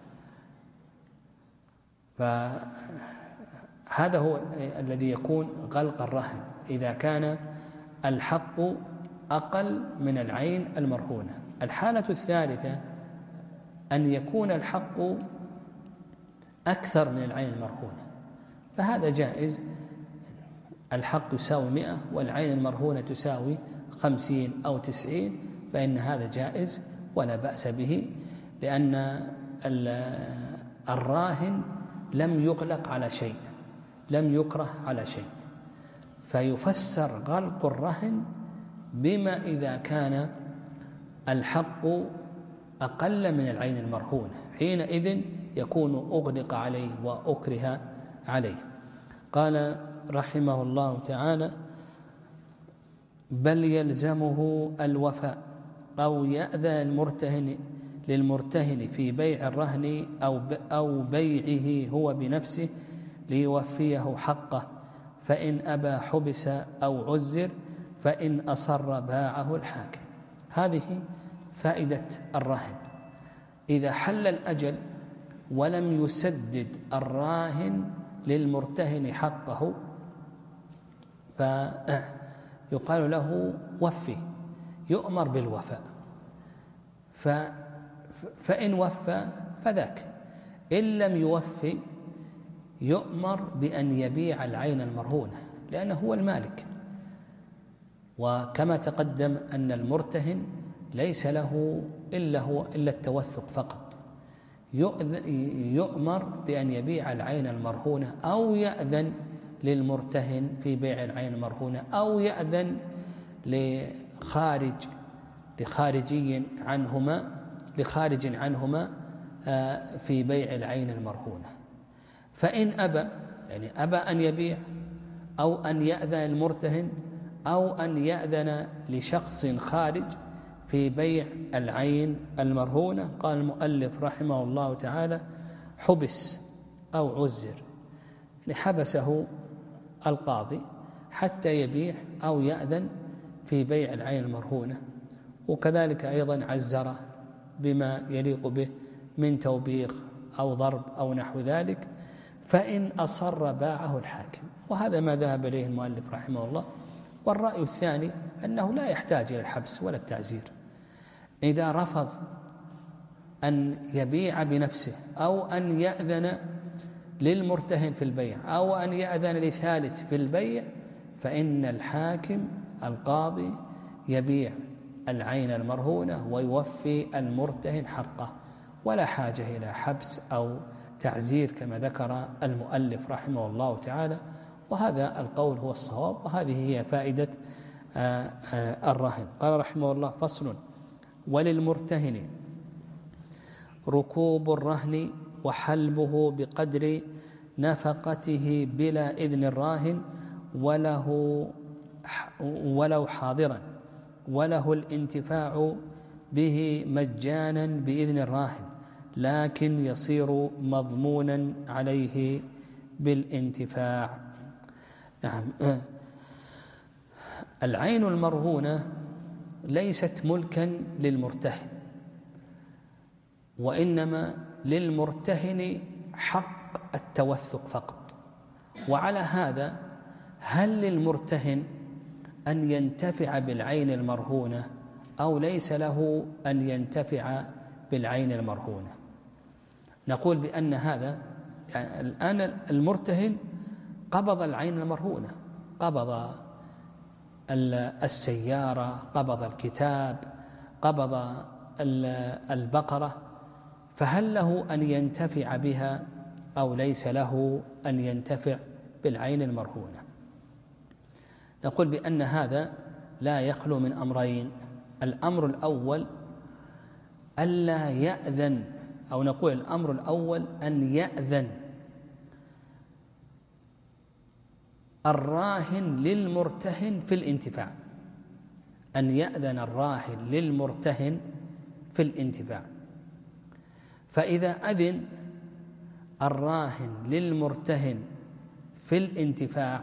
فهذا هو الذي يكون غلق الرهن إذا كان الحق أقل من العين المرهونة. الحالة الثالثة أن يكون الحق أكثر من العين المرهونة، فهذا جائز. الحق يساوي مئة والعين المرهونة تساوي خمسين أو تسعين، فإن هذا جائز ولا بأس به، لأن الراهن لم يغلق على شيء، لم يكره على شيء. فيفسر غلق الرهن بما إذا كان الحق أقل من العين المرهونة، حينئذ يكون أغلق عليه وأكره عليه. قال رحمه الله تعالى: بل يلزمه الوفاء أو يأذن المرتهن للمرتهن في بيع الرهن أو أو بيعه هو بنفسه ليوفيه حقه، فإن أبى حبس أو عزر، فإن أصر باعه الحاكم. هذه فائدة الرهن. إذا حل الأجل ولم يسدد الراهن للمرتهن حقه فيقال له وفي، يؤمر بالوفاء، فإن وفى فذاك، إن لم يوفي يؤمر بأن يبيع العين المرهونة لأنه هو المالك. وكما تقدم أن المرتهن ليس له إلا هو إلا التوثق فقط، يؤمر بأن يبيع العين المرهونة أو يأذن للمرتهن في بيع العين المرهونة، أو يأذن لخارج لخارجي عنهما لخارج عنهما في بيع العين المرهونة. فإن أبى، يعني أبى أن يبيع أو أن يأذن المرتهن أو أن يأذن لشخص خارج في بيع العين المرهونة، قال المؤلف رحمه الله تعالى: حبس أو عزر، يعني حبسه القاضي حتى يبيع أو يأذن في بيع العين المرهونة، وكذلك أيضا عزره بما يليق به من توبيخ أو ضرب أو نحو ذلك، فإن أصر باعه الحاكم. وهذا ما ذهب إليه المؤلف رحمه الله. والرأي الثاني أنه لا يحتاج إلى الحبس ولا التعزير، إذا رفض أن يبيع بنفسه أو أن يأذن للمرتهن في البيع أو أن يأذن لثالث في البيع، فإن الحاكم القاضي يبيع العين المرهونة ويوفي المرتهن حقه، ولا حاجة إلى حبس أو تعزير كما ذكر المؤلف رحمه الله تعالى. وهذا القول هو الصواب، وهذه هي فائدة الرهن. قال رحمه الله: فصل: وللمرتهن ركوب الرهن وحلبه بقدر نفقته بلا إذن الراهن، وله ولو حاضرا، وله الانتفاع به مجانا بإذن الراهن، لكن يصير مضمونا عليه بالانتفاع. نعم، العين المرهونة ليست ملكا للمرتهن، وإنما للمرتهن حق التوثق فقط. وعلى هذا هل للمرتهن أن ينتفع بالعين المرهونة أو ليس له أن ينتفع بالعين المرهونة. نقول بأن هذا يعني الآن المرتهن قبض العين المرهونة، قبض السيارة، قبض الكتاب، قبض البقرة، فهل له أن ينتفع بها أو ليس له أن ينتفع بالعين المرهونة؟ نقول بأن هذا لا يخلو من أمرين. الأمر الأول ألا يأذن، أو نقول الأمر الأول أن يأذن الراهن للمرتهن في الانتفاع، أن يأذن الراهن للمرتهن في الانتفاع. فإذا أذن الراهن للمرتهن في الانتفاع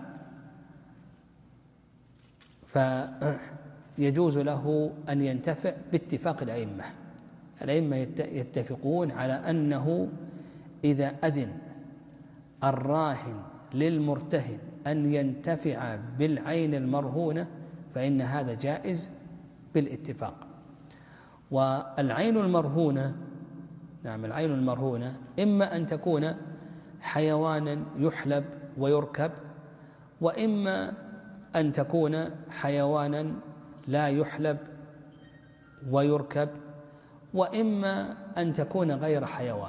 فيجوز له أن ينتفع باتفاق الأئمة. الأئمة يتفقون على أنه إذا أذن الراهن للمرتهن أن ينتفع بالعين المرهونة فإن هذا جائز بالاتفاق. والعين المرهونة، نعم العين المرهونة إما أن تكون حيوانا يحلب ويركب، وإما أن تكون حيوانا لا يحلب ويركب، وإما أن تكون غير حيوان.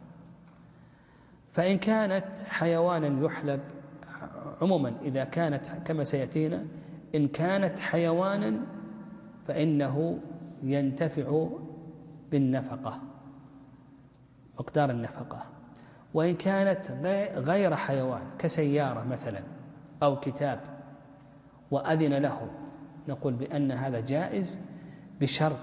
فإن كانت حيوانا يحلب عموما، إذا كانت كما سيأتينا إن كانت حيوانا فإنه ينتفع بالنفقة، مقدار النفقة. وإن كانت غير حيوان كسيارة مثلا أو كتاب وأذن له، نقول بأن هذا جائز بشرط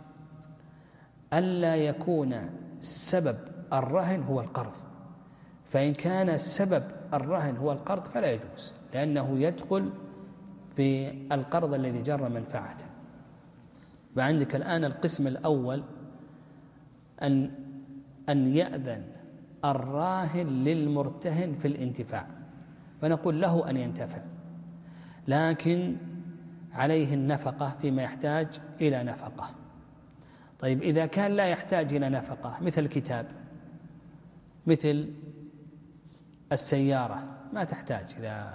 ألا يكون سبب الرهن هو القرض. فإن كان سبب الرهن هو القرض فلا يجوز، لأنه يدخل في القرض الذي جر منفعته. وعندك الآن القسم الأول أن أن يأذن الراهن للمرتهن في الانتفاع، فنقول له أن ينتفع، لكن عليه النفقة فيما يحتاج إلى نفقة. طيب إذا كان لا يحتاج إلى نفقة مثل الكتاب، مثل السيارة ما تحتاج، إذا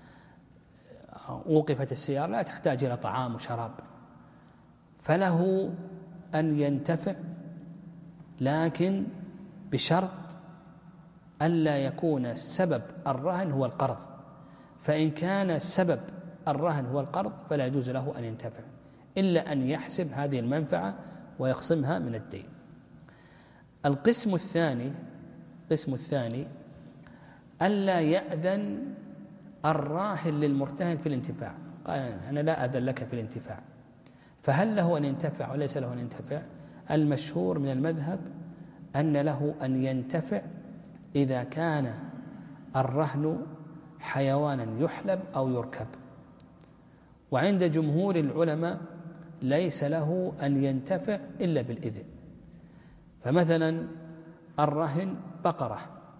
وقفت السيارة لا تحتاج إلى طعام وشراب، فله أن ينتفع، لكن بشرط ألا يكون سبب الرهن هو القرض. فإن كان سبب الرهن هو القرض فلا يجوز له أن ينتفع إلا أن يحسب هذه المنفعة ويخصمها من الدين. القسم الثاني القسم الثاني ألا يأذن الراهن للمرتهن في الانتفاع، قال أنا لا أذن لك في الانتفاع، فهل له أن ينتفع وليس له أن ينتفع؟ المشهور من المذهب أن له أن ينتفع إذا كان الرهن حيوانا يحلب أو يركب. وعند جمهور العلماء ليس له أن ينتفع إلا بالإذن. فمثلا الرهن بقرة،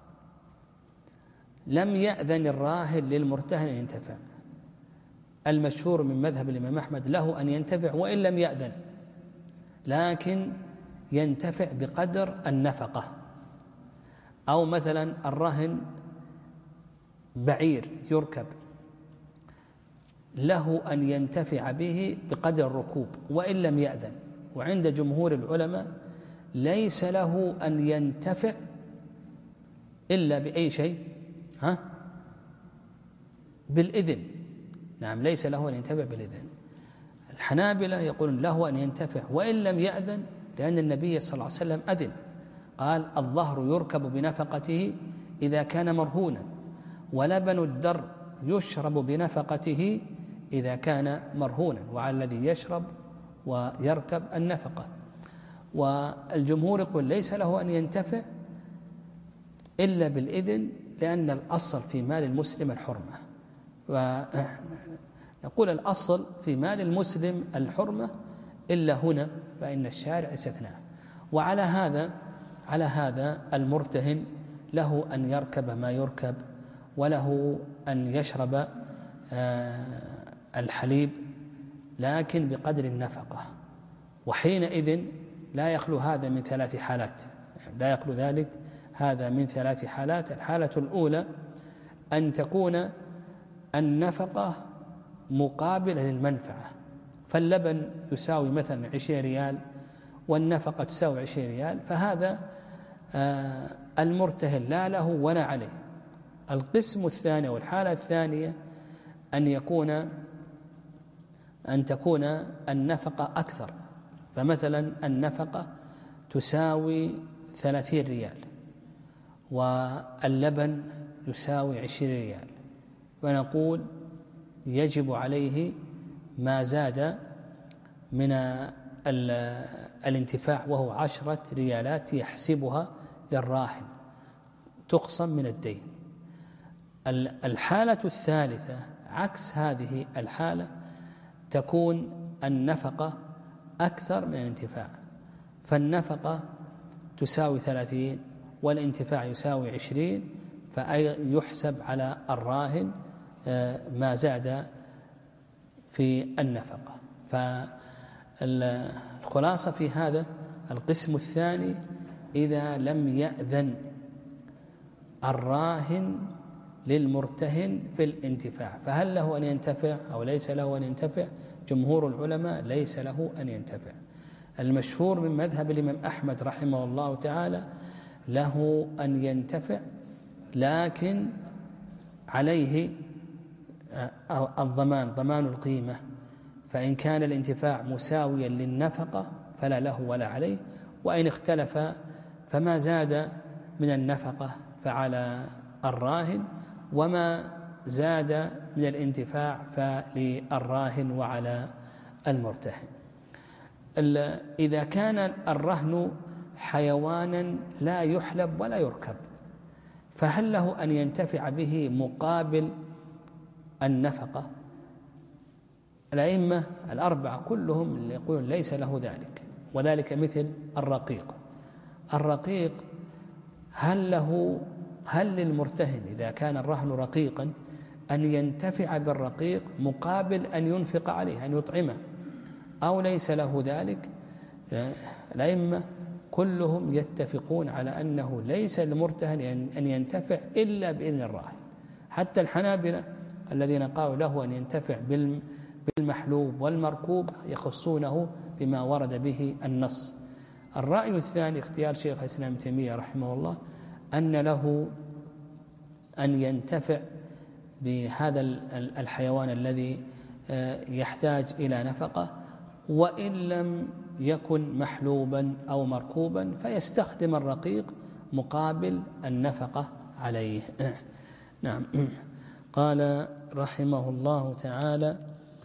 لم يأذن الراهن للمرتهن أن ينتفع. المشهور من مذهب الإمام أحمد له أن ينتفع وإن لم يأذن، لكن ينتفع بقدر النفقة. أو مثلا الرهن بعير يركب، له أن ينتفع به بقدر الركوب وإن لم يأذن. وعند جمهور العلماء ليس له أن ينتفع إلا بأي شيء ها بالإذن. نعم ليس له أن ينتفع بالإذن. الحنابلة يقولون له أن ينتفع وإن لم يأذن، لأن النبي صلى الله عليه وسلم أذن، قال الظهر يركب بنفقته إذا كان مرهونا، ولبن الدر يشرب بنفقته إذا كان مرهونا، وعلى الذي يشرب ويركب النفقة. والجمهور يقول ليس له أن ينتفع إلا بالإذن، لأن الأصل في مال المسلم الحرمة، ونقول الأصل في مال المسلم الحرمة إلا هنا فإن الشارع استثناه. وعلى هذا على هذا المرتهن له أن يركب ما يركب، وله أن يشرب الحليب، لكن بقدر النفقة. وحينئذ لا يخلو هذا من ثلاث حالات، لا يخلو ذلك هذا من ثلاث حالات. الحالة الأولى أن تكون النفقة مقابلة للمنفعة، فاللبن يساوي مثلا عشرين ريال والنفقة تساوي عشرين ريال، فهذا المرتهن لا له ولا عليه. القسم الثاني والحالة الثانية أن يكون أن تكون النفقة أكثر، فمثلا النفقة تساوي ثلاثين ريال واللبن يساوي عشرين ريال، فنقول يجب عليه ما زاد من الانتفاع وهو عشرة ريالات يحسبها للراهن تقسم من الدين. الحالة الثالثة عكس هذه الحالة، تكون النفقة أكثر من الانتفاع، فالنفقة تساوي ثلاثين والانتفاع يساوي عشرين، فيحسب على الراهن ما زاد في النفقة. فالخلاصة في هذا القسم الثاني إذا لم يأذن الراهن للمرتهن في الانتفاع، فهل له أن ينتفع أو ليس له أن ينتفع؟ جمهور العلماء ليس له أن ينتفع. المشهور من مذهب الإمام أحمد رحمه الله تعالى له أن ينتفع، لكن عليه الضمان، ضمان القيمة، فإن كان الانتفاع مساويا للنفقة فلا له ولا عليه، وإن اختلف فما زاد من النفقة فعلى الراهن، وما زاد من الانتفاع فللراهن وعلى المرتهن. إذا كان الرهن حيوانا لا يحلب ولا يركب، فهل له أن ينتفع به مقابل النفقة؟ الأئمة الأربعة كلهم يقولون ليس له ذلك، وذلك مثل الرقيق. الرقيق هل له هل للمرتهن إذا كان الرهن رقيقا أن ينتفع بالرقيق مقابل أن ينفق عليه، أن يطعمه، أو ليس له ذلك؟ الأئمة كلهم يتفقون على أنه ليس للمرتهن أن ينتفع إلا بإذن الراهن. حتى الحنابلة الذين قالوا له أن ينتفع بالمحلوب والمركوب يخصونه بما ورد به النص. الرأي الثاني اختيار شيخ الإسلام ابن تيمية رحمه الله أن له أن ينتفع بهذا الحيوان الذي يحتاج إلى نفقة، وإن لم يكن محلوبا أو مركوبا فيستخدم الرقيق مقابل النفقة عليه. نعم. قال رحمه الله تعالى: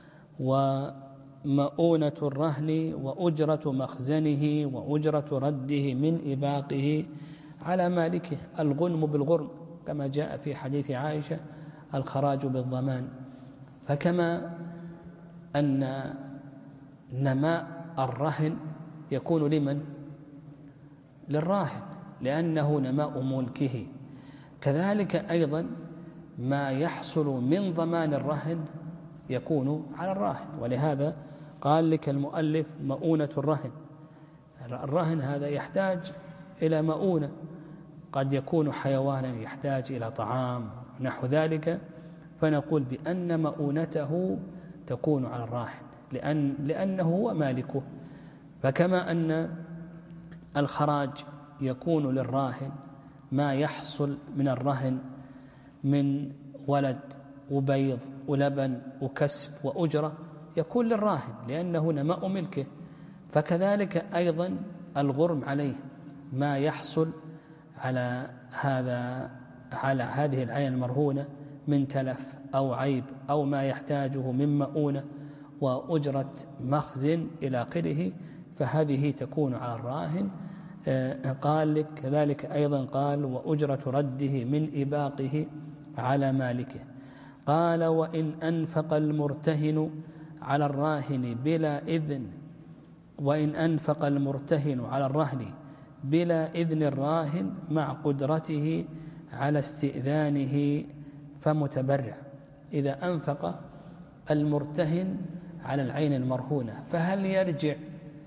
ومؤونة الرهن وأجرة مخزنه وأجرة رده من إباقه على مالكه، الغنم بالغرم، كما جاء في حديث عائشة الخراج بالضمان. فكما أن نماء الرهن يكون لمن؟ للراهن، لأنه نماء ملكه، كذلك أيضا ما يحصل من ضمان الرهن يكون على الراهن. ولهذا قال لك المؤلف مؤونة الرهن. الرهن هذا يحتاج إلى مؤونة، قد يكون حيوانا يحتاج إلى طعام نحو ذلك، فنقول بأن مؤونته تكون على الراهن لأن لأنه هو مالكه. فكما أن الخراج يكون للراهن، ما يحصل من الرهن من ولد وبيض ولبن وكسب وأجرة يكون للراهن لأنه نماء ملكه. فكذلك أيضا الغرم عليه، ما يحصل على هذا على هذه العين المرهونة من تلف أو عيب أو ما يحتاجه من مؤونة وأجرة مخزن إلى آخره، فهذه تكون على الراهن. قال لك كذلك أيضا قال وأجرة رده من إباقه على مالكه. قال وإن أنفق المرتهن على الراهن بلا إذن وإن أنفق المرتهن على الرهن بلا إذن الراهن مع قدرته على استئذانه فمتبرع. إذا أنفق المرتهن على العين المرهونة، فهل يرجع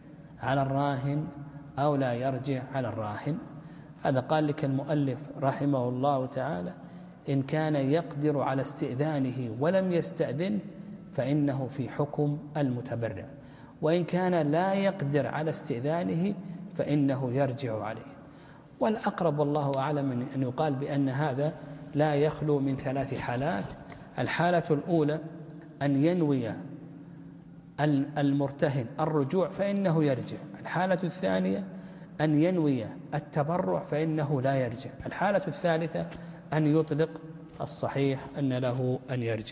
على الراهن أو لا يرجع على الراهن. هذا قال لك المؤلف رحمه الله تعالى: إن كان يقدر على استئذانه ولم يستأذنه فإنه في حكم المتبرع، وإن كان لا يقدر على استئذانه فإنه يرجع عليه. والأقرب والله أعلم أن يقال بأن هذا لا يخلو من ثلاث حالات: الحالة الأولى أن ينوي المرتهن الرجوع فإنه يرجع، الحالة الثانية أن ينوي التبرع فإنه لا يرجع، الحالة الثالثة أن يطلق. الصحيح أن له أن يرجع.